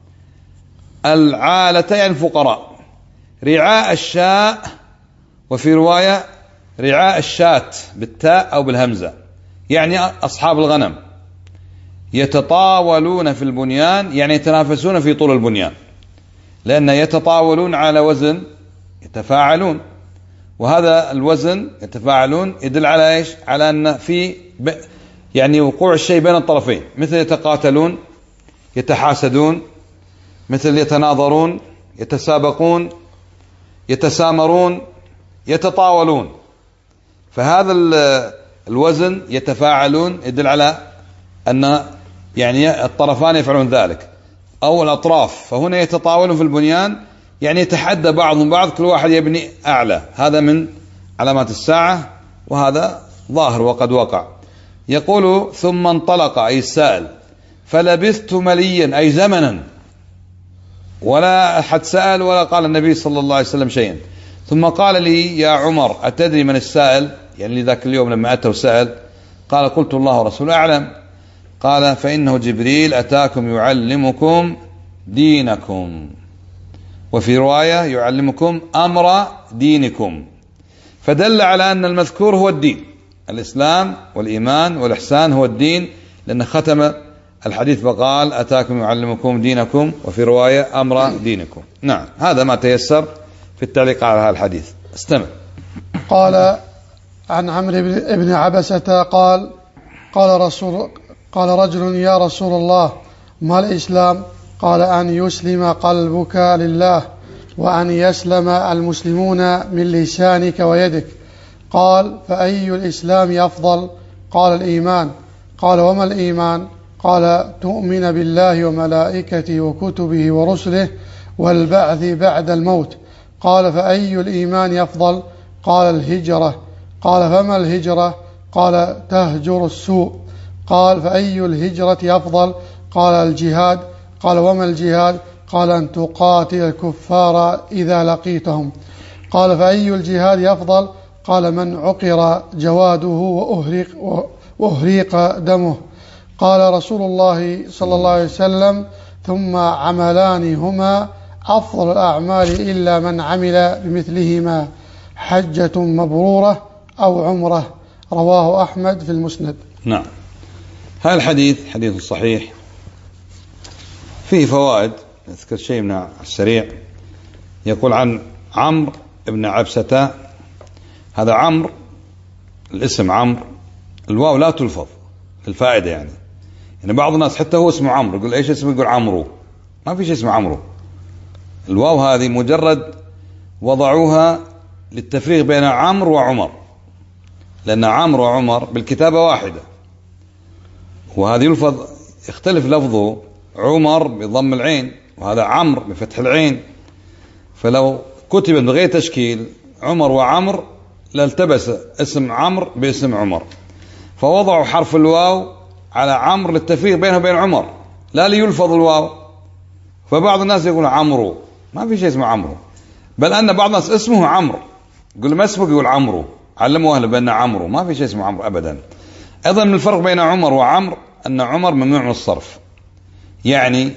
العالة يعني الفقراء رعاء الشاء، وفي رواية رعاء الشاة بالتاء أو بالهمزة، يعني أصحاب الغنم، يتطاولون في البنيان يعني يتنافسون في طول البنيان، لأن يتطاولون على وزن يتفاعلون، وهذا الوزن يتفاعلون يدل على إيش؟ على أن في يعني وقوع الشيء بين الطرفين، مثل يتقاتلون، يتحاسدون، مثل يتناظرون، يتسابقون، يتسامرون، يتطاولون. فهذا الوزن يتفاعلون يدل على أن يعني الطرفان يفعلون ذلك، أو الأطراف. فهنا يتطاولون في البنيان يعني يتحدى بعضهم بعض، كل واحد يبني أعلى. هذا من علامات الساعة، وهذا ظاهر وقد وقع. يقول ثم انطلق أي السائل فلبثت مليا أي زمنا، ولا أحد سأل ولا قال النبي صلى الله عليه وسلم شيئا. ثم قال لي يا عمر أتدري من السائل؟ يعني ذاك اليوم لما أتى وسأل قال قلت الله ورسوله أعلم. قال فإنه جبريل أتاكم يعلمكم دينكم، وفي رواية يعلمكم أمر دينكم، فدل على أن المذكور هو الدين، الإسلام والإيمان والإحسان هو الدين، لأن ختم الحديث فقال أتاكم يعلمكم دينكم، وفي رواية أمر دينكم. نعم، هذا ما تيسر في التعليق على هذا الحديث. استمع. قال عن عمرو بن عبسة قال قال رسول قال رجل يا رسول الله ما الإسلام؟ قال أن يسلم قلبك لله وأن يسلم المسلمون من لسانك ويدك. قال فأي الإسلام أفضل؟ قال الإيمان. قال وما الإيمان؟ قال تؤمن بالله وملائكته وكتبه ورسله والبعث بعد الموت. قال فأي الإيمان أفضل؟ قال الهجرة. قال فما الهجرة؟ قال تهجر السوء. قال فأي الهجرة أفضل؟ قال الجهاد. قال وما الجهاد؟ قال أن تقاتل الكفار إذا لقيتهم. قال فأي الجهاد أفضل؟ قال من عقر جواده وأهريق, وأهريق دمه. قال رسول الله صلى الله عليه وسلم ثم عملان هما أفضل الأعمال إلا من عمل بمثلهما حجة مبرورة أو عمرة. رواه أحمد في المسند. نعم، هذا الحديث حديث صحيح فيه فوائد، نذكر شيء من السريع. يقول عن عمرو بن عبسة، هذا عمرو الاسم عمرو، الواو لا تلفظ للفائدة، يعني يعني بعض الناس حتى هو اسمه عمرو يقول ايش اسمه؟ يقول عمرو، ما في شيء اسمه عمرو. الواو هذه مجرد وضعوها للتفريق بين عمرو وعمر، لأن عمرو وعمر بالكتابة واحدة، وهذا يلفظ يختلف لفظه، عمر بضم العين وهذا عمرو بفتح العين، فلو كتب بغير تشكيل عمر وعمر لالتبس اسم عمرو باسم عمر، فوضعوا حرف الواو على عمرو للتفريق بينه وبين عمر، لا ليلفظ الواو. فبعض الناس يقول عمرو، ما في شيء اسمه عمرو، بل أن بعض الناس اسمه عمرو، يقول ما اسمك؟ يقول عمرو، علموا أهله بأن عمرو، ما في شيء اسمه عمرو أبدا. أيضا من الفرق بين عمر وعمر أن عمر ممنوع من الصرف، يعني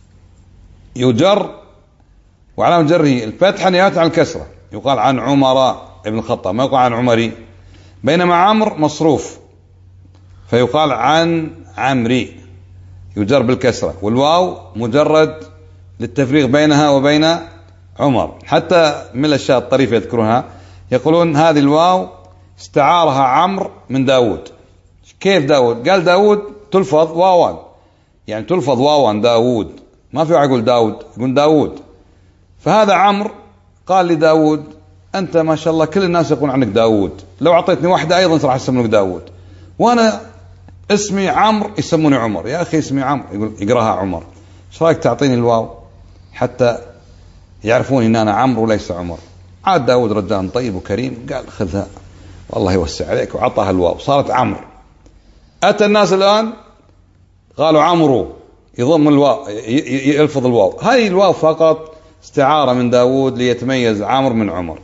يجر وعلامة جره الفتحة نيابة عن الكسرة، يقال عن عمر ابن الخطاب، ما يقال عن عمري. بينما عمرو مصروف فيقال عن عمري، يجر بالكسرة، والواو مجرد للتفريق بينها وبين عمر. حتى من الأشياء الطريفة يذكرونها، يقولون هذه الواو استعارها عمرو من داود. كيف داود؟ قال داود تلفظ واوان، يعني تلفظ واوان داود، ما في واحد يقول داود، يقول داود. فهذا عمرو قال لداود أنت ما شاء الله كل الناس يقولون عنك داود، لو أعطيتني واحدة أيضا راح يسمونك داود، وأنا اسمي عمرو يسموني عمر. يا أخي اسمي عمرو، يقول يقراها عمر، ايش رايك تعطيني الواو حتى يعرفون ان انا عمرو وليس عمر؟ عاد داود رجال طيب وكريم، قال خذها والله يوسع عليك، وعطاها الواو صارت عمرو. اتى الناس الان قالوا عمرو، يضم الواو يلفظ الواو، هذه الواو فقط استعارة من داود ليتميز عمرو من عمر.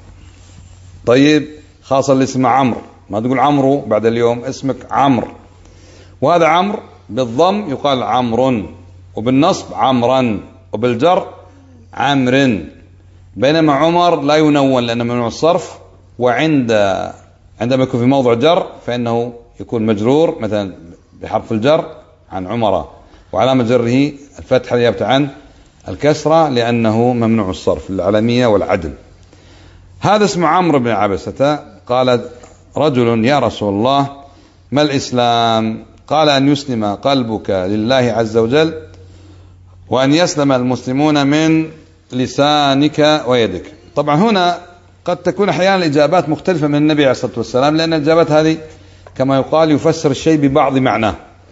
طيب خاصة اللي اسمه عمرو، ما تقول عمرو بعد اليوم، اسمك عمرو، وهذا عمرو بالضم يقال عمرو، وبالنصب عمرا، وبالجر عمر. بينما عمر لا ينون لأنه ممنوع الصرف، وعند عندما يكون في موضع جر فإنه يكون مجرور مثلا بحرف الجر عن عمر، وعلامة جره الفتحة نيابة عن الكسرة لأنه ممنوع الصرف للعالمية والعدل. هذا اسمه عمرو بن عبسة. قال رجل يا رسول الله ما الإسلام؟ قال أن يسلم قلبك لله عز وجل وأن يسلم المسلمون من لسانك ويدك. طبعا هنا قد تكون أحيانا الإجابات مختلفة من النبي عليه الصلاة والسلام، لأن الإجابات هذه كما يقال يفسر الشيء ببعض معناه،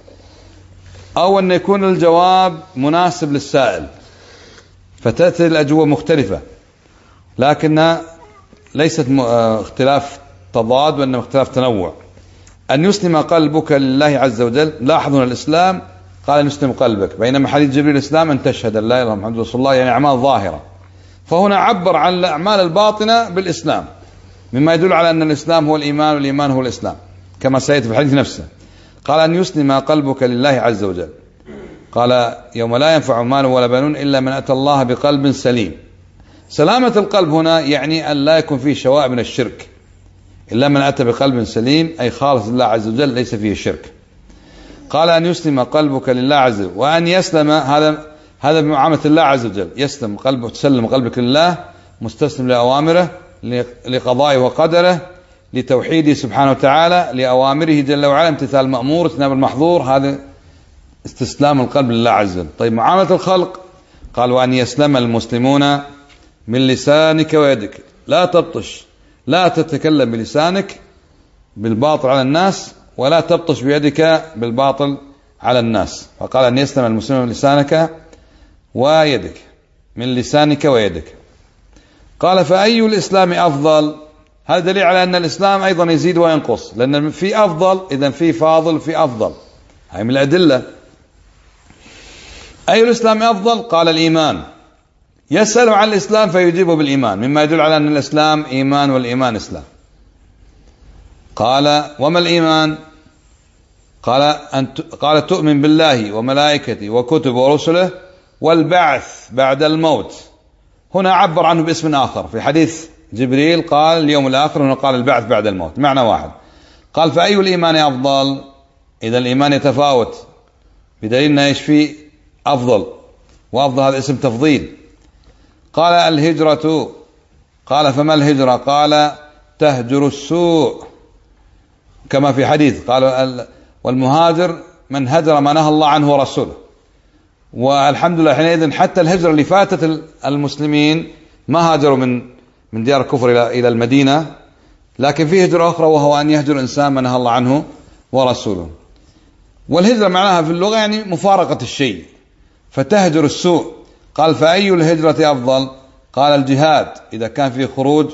أو أن يكون الجواب مناسب للسائل فتأتي الأجوبة مختلفة، لكنها ليست اختلاف تضاد وإنما اختلاف تنوع. أن يسلم قلبك لله عز وجل، لاحظوا الإسلام قال أن يسلم قلبك، بينما حديث جبريل الإسلام أن تشهد أن لا إله إلا الله محمد رسول الله، يعني أعمال ظاهرة. فهنا عبر عن الأعمال الباطنة بالإسلام، مما يدل على أن الإسلام هو الإيمان والإيمان هو الإسلام، كما سيأتي في الحديث نفسه. قال أن يسلم قلبك لله عز وجل. قال يوم لا ينفع مال ولا بنون إلا من أتى الله بقلب سليم. سلامة القلب هنا يعني أن لا يكون فيه شوائب من الشرك، إلا من أتى بقلب سليم أي خالص لله عز وجل ليس فيه شرك. قال أن يسلم قلبك لله عز وجل، وأن يسلم هذا هذا بمعاملة الله عز وجل، يسلم قلبك، تسلم قلبك لله، مستسلم لأوامره، لقضائه وقدره، لتوحيده سبحانه وتعالى، لأوامره جل وعلا، امتثال المأمور، اجتناب المحظور، هذا استسلام القلب لله عز وجل. طيب معاملة الخلق، قال وأن يسلم المسلمون من لسانك ويدك، لا تبطش، لا تتكلم بلسانك بالباطل على الناس، ولا تبطش بيدك بالباطل على الناس. فقال أن يسلم المسلمون من لسانك ويدك، من لسانك ويدك. قال فأي الإسلام أفضل؟ هذا دليل على أن الإسلام أيضا يزيد وينقص، لأن في أفضل إذن في فاضل في أفضل، هاي من الأدلة. أي الإسلام أفضل؟ قال الإيمان. يسأل عن الإسلام فيجيبه بالإيمان، مما يدل على أن الإسلام إيمان والإيمان إسلام. قال وما الإيمان؟ قال أن قال تؤمن بالله وملائكته وكتبه ورسله والبعث بعد الموت. هنا عبر عنه باسم آخر، في حديث جبريل قال اليوم الآخر، هنا قال البعث بعد الموت، معنى واحد. قال فأي الإيمان أفضل؟ إذا الإيمان يتفاوت، بدليل أنه إيش فيه أفضل، وأفضل هذا اسم تفضيل. قال الهجرة. قال فما الهجرة؟ قال تهجر السوء، كما في حديث قال والمهاجر من هجر ما نهى الله عنه ورسوله. والحمد لله حينئذ حتى الهجرة اللي فاتت المسلمين ما هاجروا من من ديار الكفر إلى إلى المدينة، لكن في هجرة أخرى وهو أن يهجر إنسان ما نهى الله عنه ورسوله. والهجرة معناها في اللغة يعني مفارقة الشيء، فتهجر السوء. قال فأي الهجرة أفضل؟ قال الجهاد إذا كان فيه خروج،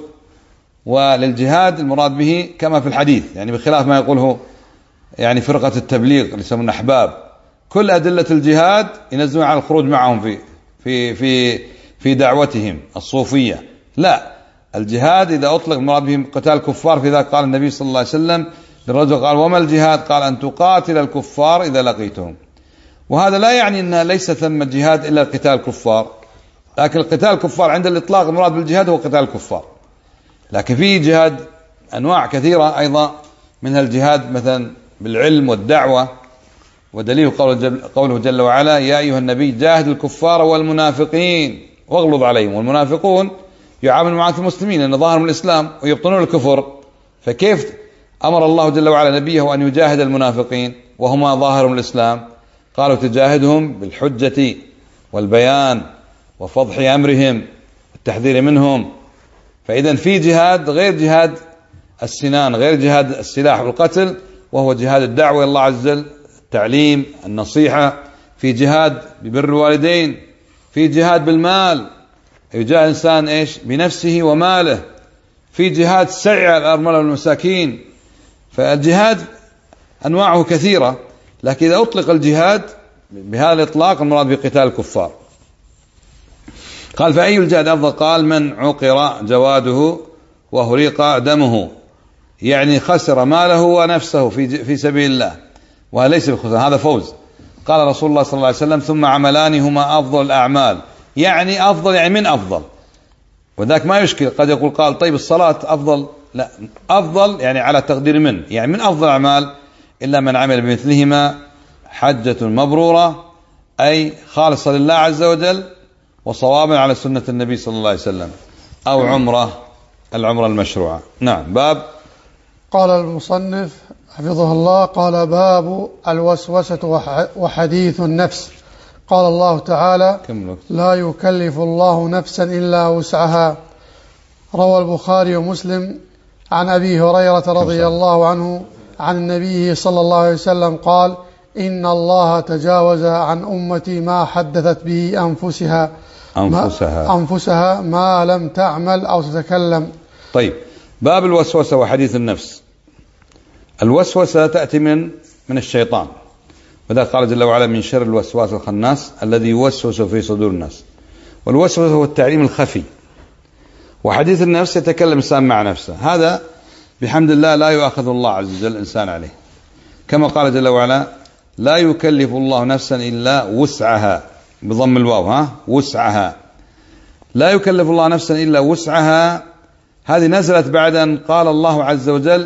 وللجهاد المراد به كما في الحديث، يعني بخلاف ما يقوله يعني فرقة التبليغ اللي يسمون أحباب، كل أدلة الجهاد ينزلون على الخروج معهم في في في في دعوتهم الصوفية. لا، الجهاد إذا أطلق المراد به قتال الكفار، في ذلك قال النبي صلى الله عليه وسلم للرجل قال وما الجهاد؟ قال أن تقاتل الكفار إذا لقيتهم. وهذا لا يعني أن ليس ثم جهاد إلا قتال الكفار، لكن القتال الكفار عند الإطلاق المراد بالجهاد هو قتال الكفار، لكن في جهاد أنواع كثيرة أيضا، منها الجهاد مثلا بالعلم والدعوة، ودليل قوله جل وعلا يا أيها النبي جاهد الكفار والمنافقين واغلظ عليهم. والمنافقون يعامل معاملة المسلمين لأن ظاهرهم الإسلام ويبطنون الكفر، فكيف أمر الله جل وعلا نبيه أن يجاهد المنافقين وهما ظاهرهم الإسلام؟ قالوا تجاهدهم بالحجة والبيان وفضح أمرهم والتحذير منهم. فإذا في جهاد غير جهاد السنان، غير جهاد السلاح والقتل، وهو جهاد الدعوة إلى الله عز وجل، التعليم، النصيحة. في جهاد ببر الوالدين، في جهاد بالمال، يجاهد إنسان إيش بنفسه وماله، في جهاد سعي على الأرملة والمساكين. فالجهاد أنواعه كثيرة، لكن إذا أطلق الجهاد بهذا الإطلاق المراد بقتال الكفار. قال فأي الجهاد أفضل؟ قال من عقر جواده وهريق دمه، يعني خسر ماله ونفسه في في سبيل الله، وهذا ليس بخسران، هذا فوز. قال رسول الله صلى الله عليه وسلم ثم عملان هما أفضل الأعمال، يعني أفضل يعني من أفضل، وذاك ما يشكل. قد يقول قال طيب الصلاة أفضل، لا، أفضل يعني على تقدير من، يعني من أفضل الأعمال إلا من عمل بمثلهما حجة مبرورة، أي خالصة لله عز وجل وصوابا على سنة النبي صلى الله عليه وسلم، أو عمرة، العمرة المشروعة. نعم. باب. قال المصنف حفظه الله قال باب الوسوسة وحديث النفس. قال الله تعالى لا يكلف الله نفسا إلا وسعها. روى البخاري ومسلم عن أبي هريرة رضي الله عنه عن النبي صلى الله عليه وسلم قال إن الله تجاوز عن أمتي ما حدثت به أنفسها أنفسها ما, أنفسها ما لم تعمل أو تتكلم. طيب، باب الوسوسة وحديث النفس. الوسوسة تأتي من من الشيطان، وذا قال جل وعلا من شر الوسواس الخناس الذي يوسوس في صدور الناس. والوسوس هو التعليم الخفي، وحديث النفس يتكلم الإنسان مع نفسه، هذا بحمد الله لا يؤاخذ الله عز وجل الإنسان عليه، كما قال جل وعلا لا يكلف الله نفسا إلا وسعها، بضم الواو، ها وسعها، لا يكلف الله نفسا إلا وسعها. هذه نزلت بعد أن قال الله عز وجل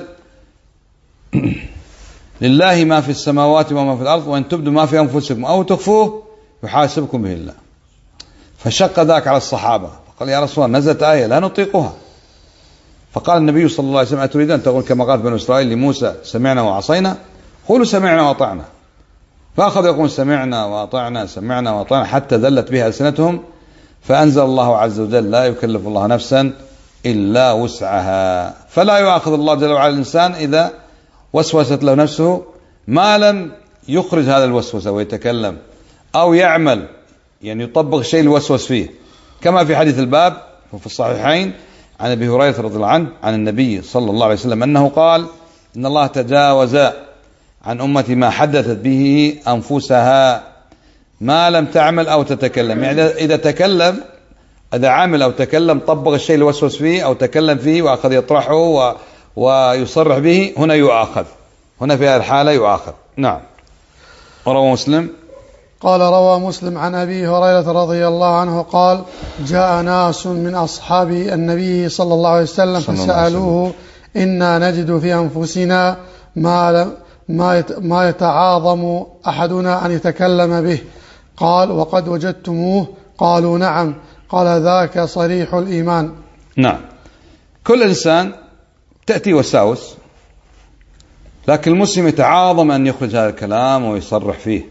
لله ما في السماوات وما في الأرض وإن تبدوا ما في أنفسكم أو تخفوه يحاسبكم به الله. فشق ذاك على الصحابة، قال يا رسول الله نزلت آية لا نطيقها. فقال النبي صلى الله عليه وسلم أتريد أن تقول كما قال بنو إسرائيل لموسى سمعنا وعصينا؟ قولوا سمعنا وأطعنا. فأخذ يقول سمعنا وأطعنا سمعنا وأطعنا حتى ذلت بها ألسنتهم، فأنزل الله عز وجل لا يكلف الله نفسا إلا وسعها. فلا يؤاخذ الله جل وعلا الإنسان إذا وسوست له نفسه ما لم يخرج هذا الوسوسة ويتكلم أو يعمل، يعني يطبق شيء الوسوس فيه، كما في حديث الباب وفي الصحيحين عن أبي هريرة رضي الله عنه عن النبي صلى الله عليه وسلم أنه قال إن الله تجاوز عن أمتي ما حدثت به أنفسها ما لم تعمل أو تتكلم. يعني إذا تكلم، إذا عمل أو تكلم طبق الشيء اللي وسوس فيه أو تكلم فيه وأخذ يطرحه و... ويصرح به، هنا يؤاخذ، هنا في هذه الحالة يؤاخذ. نعم. وروى مسلم قال روى مسلم عن أبي هريرة رضي الله عنه قال جاء ناس من أصحاب النبي صلى الله عليه وسلم فسألوه إنا نجد في أنفسنا ما ما يتعاظم أحدنا أن يتكلم به. قال وقد وجدتموه؟ قالوا نعم. قال ذاك صريح الإيمان. نعم. كل إنسان تأتي وساوس، لكن المسلم يتعاظم أن يخرج هذا الكلام ويصرح فيه.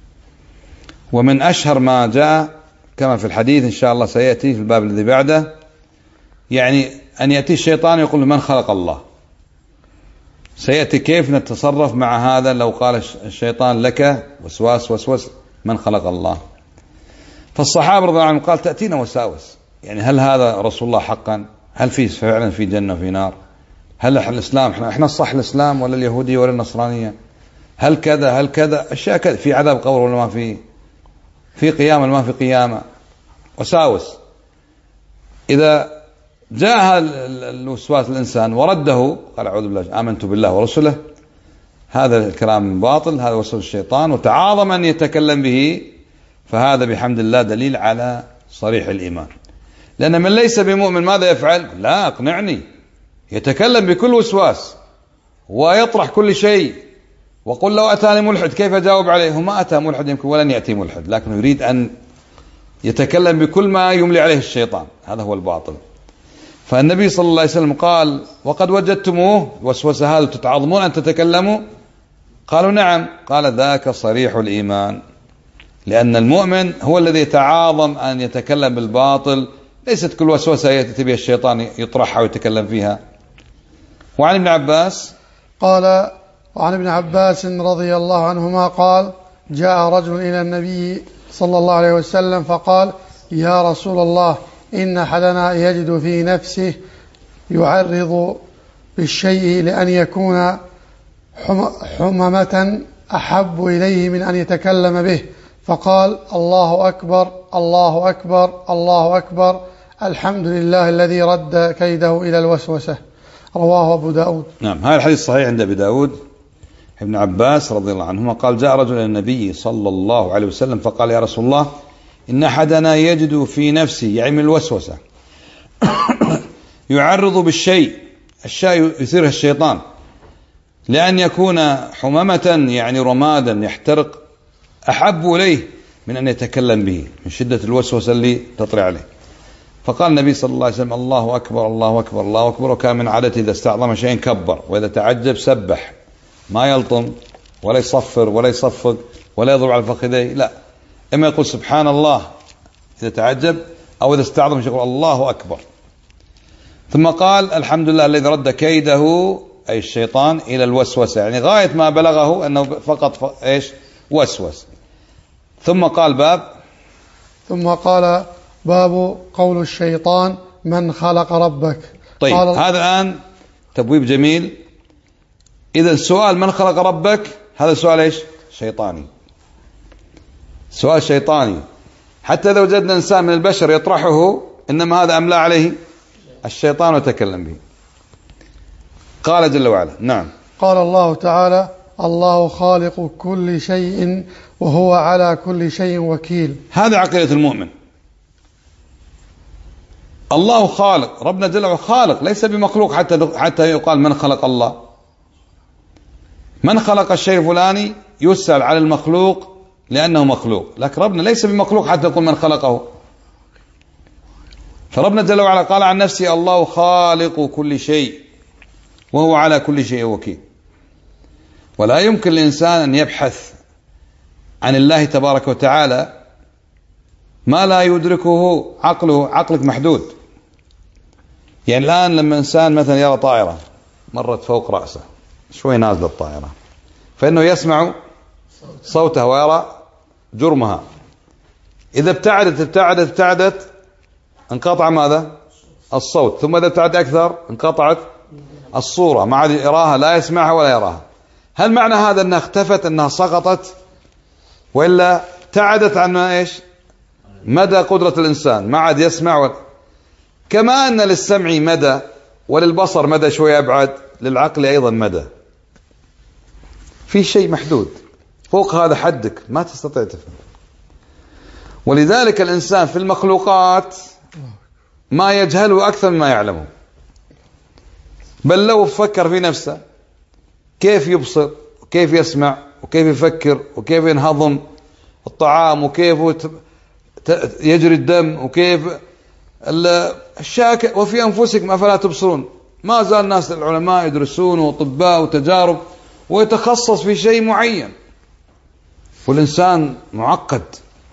ومن أشهر ما جاء كما في الحديث إن شاء الله سيأتي في الباب الذي بعده، يعني أن يأتي الشيطان يقول من خلق الله. سيأتي كيف نتصرف مع هذا لو قال الشيطان لك وسواس وسوس من خلق الله. فالصحابة رضي الله عنهم قال تأتينا وساوس، يعني هل هذا رسول الله حقا؟ هل في فعلا في جنة وفي نار؟ هل الإسلام احنا احنا الصح الإسلام ولا اليهودية ولا النصرانية؟ هل كذا هل كذا أشياء كذا، في عذاب قبر ولا ما في؟ في قيامة ولا ما في قيامة؟ وساوس. إذا جاء الوسواس الإنسان ورده قال أعوذ بالله آمنت بالله ورسله، هذا الكلام باطل، هذا وسوس الشيطان، وتعاظم أن يتكلم به، فهذا بحمد الله دليل على صريح الإيمان. لأن من ليس بمؤمن ماذا يفعل؟ لا أقنعني، يتكلم بكل وسواس ويطرح كل شيء. وقل لو أتاني ملحد كيف أجاوب عليه؟ ما أتى ملحد يمكن ولن يأتي ملحد، لكن يريد أن يتكلم بكل ما يملي عليه الشيطان، هذا هو الباطل. فالنبي صلى الله عليه وسلم قال وقد وجدتموه وسوس هذا تتعظمون أن تتكلموا؟ قالوا نعم. قال ذاك صريح الإيمان، لأن المؤمن هو الذي يتعاظم أن يتكلم بالباطل، ليست كل وسوسة يأتي بها الشيطان يطرحها ويتكلم فيها. وعن ابن عباس قال وعن ابن عباس رضي الله عنهما قال جاء رجل إلى النبي صلى الله عليه وسلم فقال يا رسول الله إن أحدنا يجد في نفسه يعرض بالشيء لأن يكون حممة أحب إليه من أن يتكلم به. فقال الله أكبر الله أكبر الله أكبر الحمد لله الذي رد كيده إلى الوسوسة. رواه أبو داود. نعم. هذا الحديث صحيح عند أبي داود. ابن عباس رضي الله عنهما قال جاء رجل إلى النبي صلى الله عليه وسلم فقال يا رسول الله إن أحدنا يجد في نفسه، يعني من الوسوسة، يعرض بالشيء، الشيء يثيرها الشيطان، لأن يكون حممة يعني رمادا يحترق، أحب إليه من أن يتكلم به من شدة الوسوسة اللي تطري عليه. فقال النبي صلى الله عليه وسلم الله أكبر الله أكبر الله أكبر. وكان من عادته إذا استعظم شيء كبر، وإذا تعجب سبح، ما يلطم ولا يصفر ولا يصفق ولا يضرب على فخذيه، لا، إما يقول سبحان الله إذا تعجب، أو إذا استعظم شيء يقول الله أكبر. ثم قال الحمد لله الذي رد كيده، أي الشيطان، إلى الوسوسة، يعني غاية ما بلغه أنه فقط ف... إيش وسوس. ثم قال باب ثم قال باب قول الشيطان من خلق ربك. طيب قال هذا الآن تبويب جميل. إذا السؤال من خلق ربك هذا سؤال إيش؟ شيطاني، سؤال شيطاني. حتى لو وجدنا إنسان من البشر يطرحه إنما هذا أملى عليه الشيطان وتكلم به. قال جل وعلا: نعم. قال الله تعالى: الله خالق كل شيء وهو على كل شيء وكيل. هذا عقيدة المؤمن. الله خالق، ربنا جل وعلا خالق، ليس بمخلوق حتى حتى يقال من خلق الله. من خلق الشيء الفلاني يسأل على المخلوق لأنه مخلوق، لكن ربنا ليس بمخلوق حتى يقول من خلقه. فربنا جل وعلا قال عن نفسه: الله خالق كل شيء وهو على كل شيء وكيل. ولا يمكن للإنسان أن يبحث عن الله تبارك وتعالى ما لا يدركه عقله. عقلك محدود. يعني الآن لما إنسان مثلا يرى طائرة مرت فوق رأسه، شوي نازلة الطائرة، فإنه يسمع صوتها ويرى جرمها. إذا ابتعدت ابتعدت ابتعدت انقطع ماذا؟ الصوت. ثم إذا ابتعد أكثر انقطعت الصورة، ما عاد يراها، لا يسمعها ولا يراها. هل معنى هذا أنها اختفت، أنها سقطت، وإلا ابتعدت عن ما إيش؟ مدى قدرة الإنسان، ما عاد يسمع ولا. كما أن للسمع مدى وللبصر مدى شوي أبعد، للعقل أيضا مدى. في شيء محدود فوق هذا حدك ما تستطيع تفهم. ولذلك الإنسان في المخلوقات ما يجهله أكثر مما يعلمه. بل لو فكر في نفسه كيف يبصر وكيف يسمع وكيف يفكر وكيف ينهضم الطعام وكيف يجري الدم وكيف الشاك، وفي أنفسكم أفلا تبصرون. ما زال الناس العلماء يدرسون وطباء وتجارب ويتخصص في شيء معين، والإنسان معقد.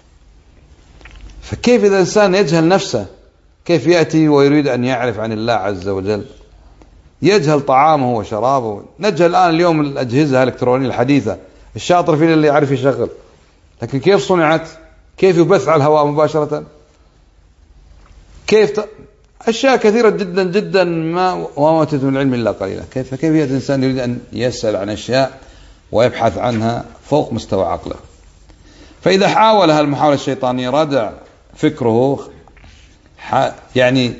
فكيف إذا الإنسان يجهل نفسه كيف يأتي ويريد أن يعرف عن الله عز وجل؟ يجهل طعامه وشرابه. نجهل الآن اليوم الأجهزة الإلكترونية الحديثة، الشاطر فينا اللي يعرف يشغل، لكن كيف صنعت؟ كيف يبث على الهواء مباشرة؟ كيف ت... أشياء كثيرة جدا جدا ما وما أوتيتم من العلم إلا قليلا. كيف كيف يأتي الإنسان يريد أن يسأل عن أشياء ويبحث عنها فوق مستوى عقله؟ فإذا حاول هالمحاولة الشيطانية رجع فكره ح... يعني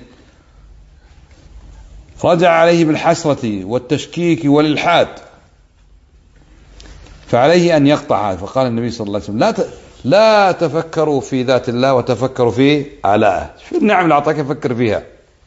رجع عليه بالحسرة والتشكيك والإلحاد، فعليه أن يقطع هذا. فقال النبي صلى الله عليه وسلم: لا ت... لا تفكروا في ذات الله وتفكروا في آلائه. شو النعم اللي أعطاك فكر فيها.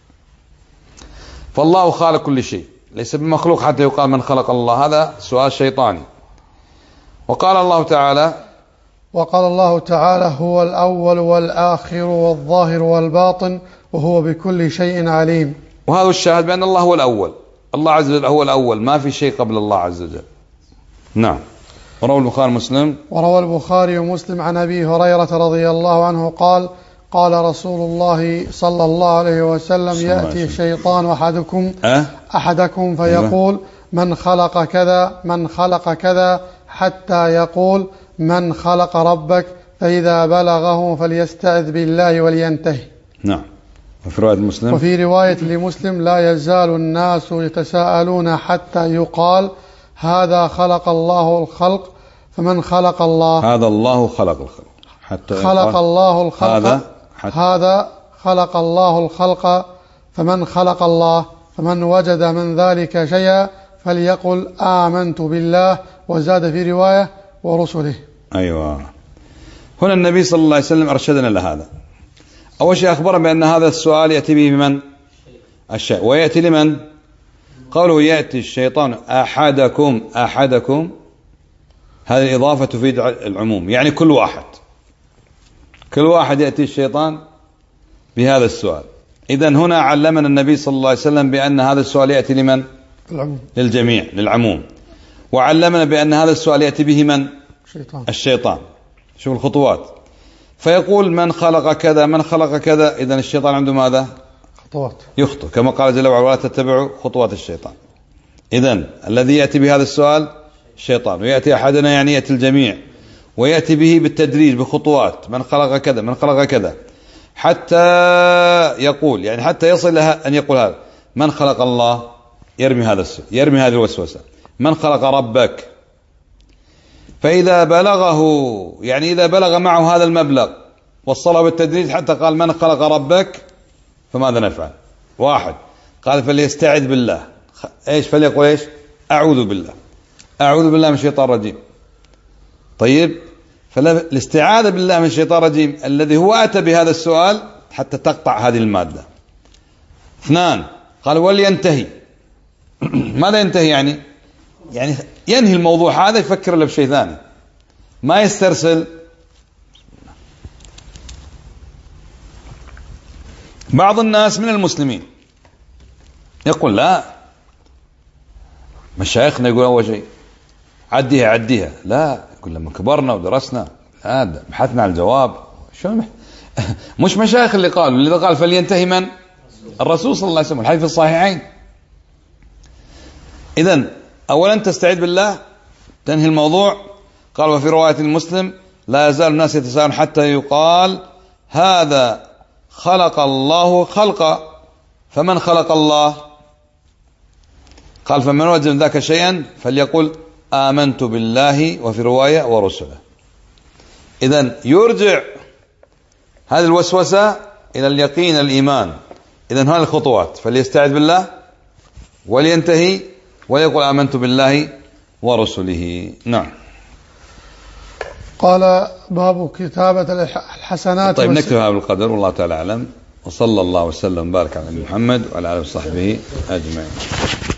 فالله خالق كل شيء، ليس بمخلوق حتى يقال من خلق الله. هذا سؤال شيطاني. وقال الله تعالى وقال الله تعالى: هو الأول والآخر والظاهر والباطن وهو بكل شيء عليم. وهذا الشاهد بأن الله هو الأول. الله عز وجل هو الأول، ما في شيء قبل الله عز وجل. نعم. وروى البخاري ومسلم وروى البخاري ومسلم عن أبي هريرة رضي الله عنه قال: قال رسول الله صلى الله عليه وسلم: يأتي الشيطان أحدكم أه؟ أحدكم فيقول: من خلق كذا من خلق كذا، حتى يقول: من خلق ربك؟ فإذا بلغه فليستعذ بالله ولينتهي. نعم. وفي رواية مسلم وفي رواية لمسلم: لا يزال الناس يتساءلون حتى يقال: هذا خلق الله الخلق فمن خلق الله؟ هذا الله خلق الخلق حتى خلق الله الخلق هذا, هذا خلق الله الخلق فمن خلق الله؟ فمن وجد من ذلك شيئا فليقل: آمنت بالله. وزاد في رواية: ورسله. أيوة. هنا النبي صلى الله عليه وسلم أرشدنا لهذا. أول شيء أخبرنا بأن هذا السؤال يأتي به من؟ الشيء. ويأتي لمن؟ قوله يأتي الشيطان أحدكم أحدكم، هذه الإضافة تفيد العموم، يعني كل واحد كل واحد يأتي الشيطان بهذا السؤال. إذن هنا علمنا النبي صلى الله عليه وسلم بأن هذا السؤال يأتي لمن؟ العموم. للجميع، للعموم. وعلمنا بأن هذا السؤال يأتي به من؟ الشيطان. الشيطان. شوف الخطوات. فيقول: من خلق كذا من خلق كذا. إذن الشيطان عنده ماذا؟ خطوات. يخطئ، كما قال جل وعلا: ولا تتبعوا خطوات الشيطان. إذن الذي يأتي بهذا السؤال الشيطان. ويأتي أحدنا يعني يأتي الجميع، ويأتي به بالتدريج بخطوات: من خلق كذا من خلق كذا، حتى يقول، يعني حتى يصل لها أن يقول هذا: من خلق الله؟ يرمي هذا السؤال، يرمي هذه الوسوسة: من خلق ربك؟ فإذا بلغه، يعني إذا بلغ معه هذا المبلغ وصله بالتدريج حتى قال من خلق ربك، فماذا نفعل؟ واحد قال فليستعذ بالله، ايش فليقول ايش؟ أعوذ بالله، أعوذ بالله من الشيطان الرجيم. طيب، فالاستعاذة بالله من الشيطان الرجيم الذي هو أتى بهذا السؤال حتى تقطع هذه المادة. اثنان قال ولينتهي. ماذا ينتهي يعني؟ يعني ينهي الموضوع هذا، يفكر له بشيء ثاني، ما يسترسل. بعض الناس من المسلمين يقول لا، مشايخنا يقول أول شيء عديها عديها، لا، يقول لما كبرنا ودرسنا هذا بحثنا عن الجواب. شو مش مشايخ اللي قالوا، اللي قال فلينتهي من؟ الرسول صلى الله عليه وسلم، الحديث في الصحيحين. إذن أولا تستعيذ بالله، تنهي الموضوع. قال وفي رواية المسلم لا يزال الناس يتساءلون حتى يقال هذا خلق الله خلقا، فمن خلق الله؟ قال فمن وجد ذاك شيئا فليقول آمنت بالله، وفي رواية ورسله. إذن يرجع هذه الوسوسة إلى اليقين الإيمان. إذن هذه الخطوات، فليستعذ بالله ولينتهي ويقول آمنت بالله ورسله. نعم. قال باب كتابة الحسنات. طيب نكتب هذا بالقدر، والله تعالى أعلم، وصلى الله وسلم وبارك على محمد وعلى آله وصحبه أجمعين.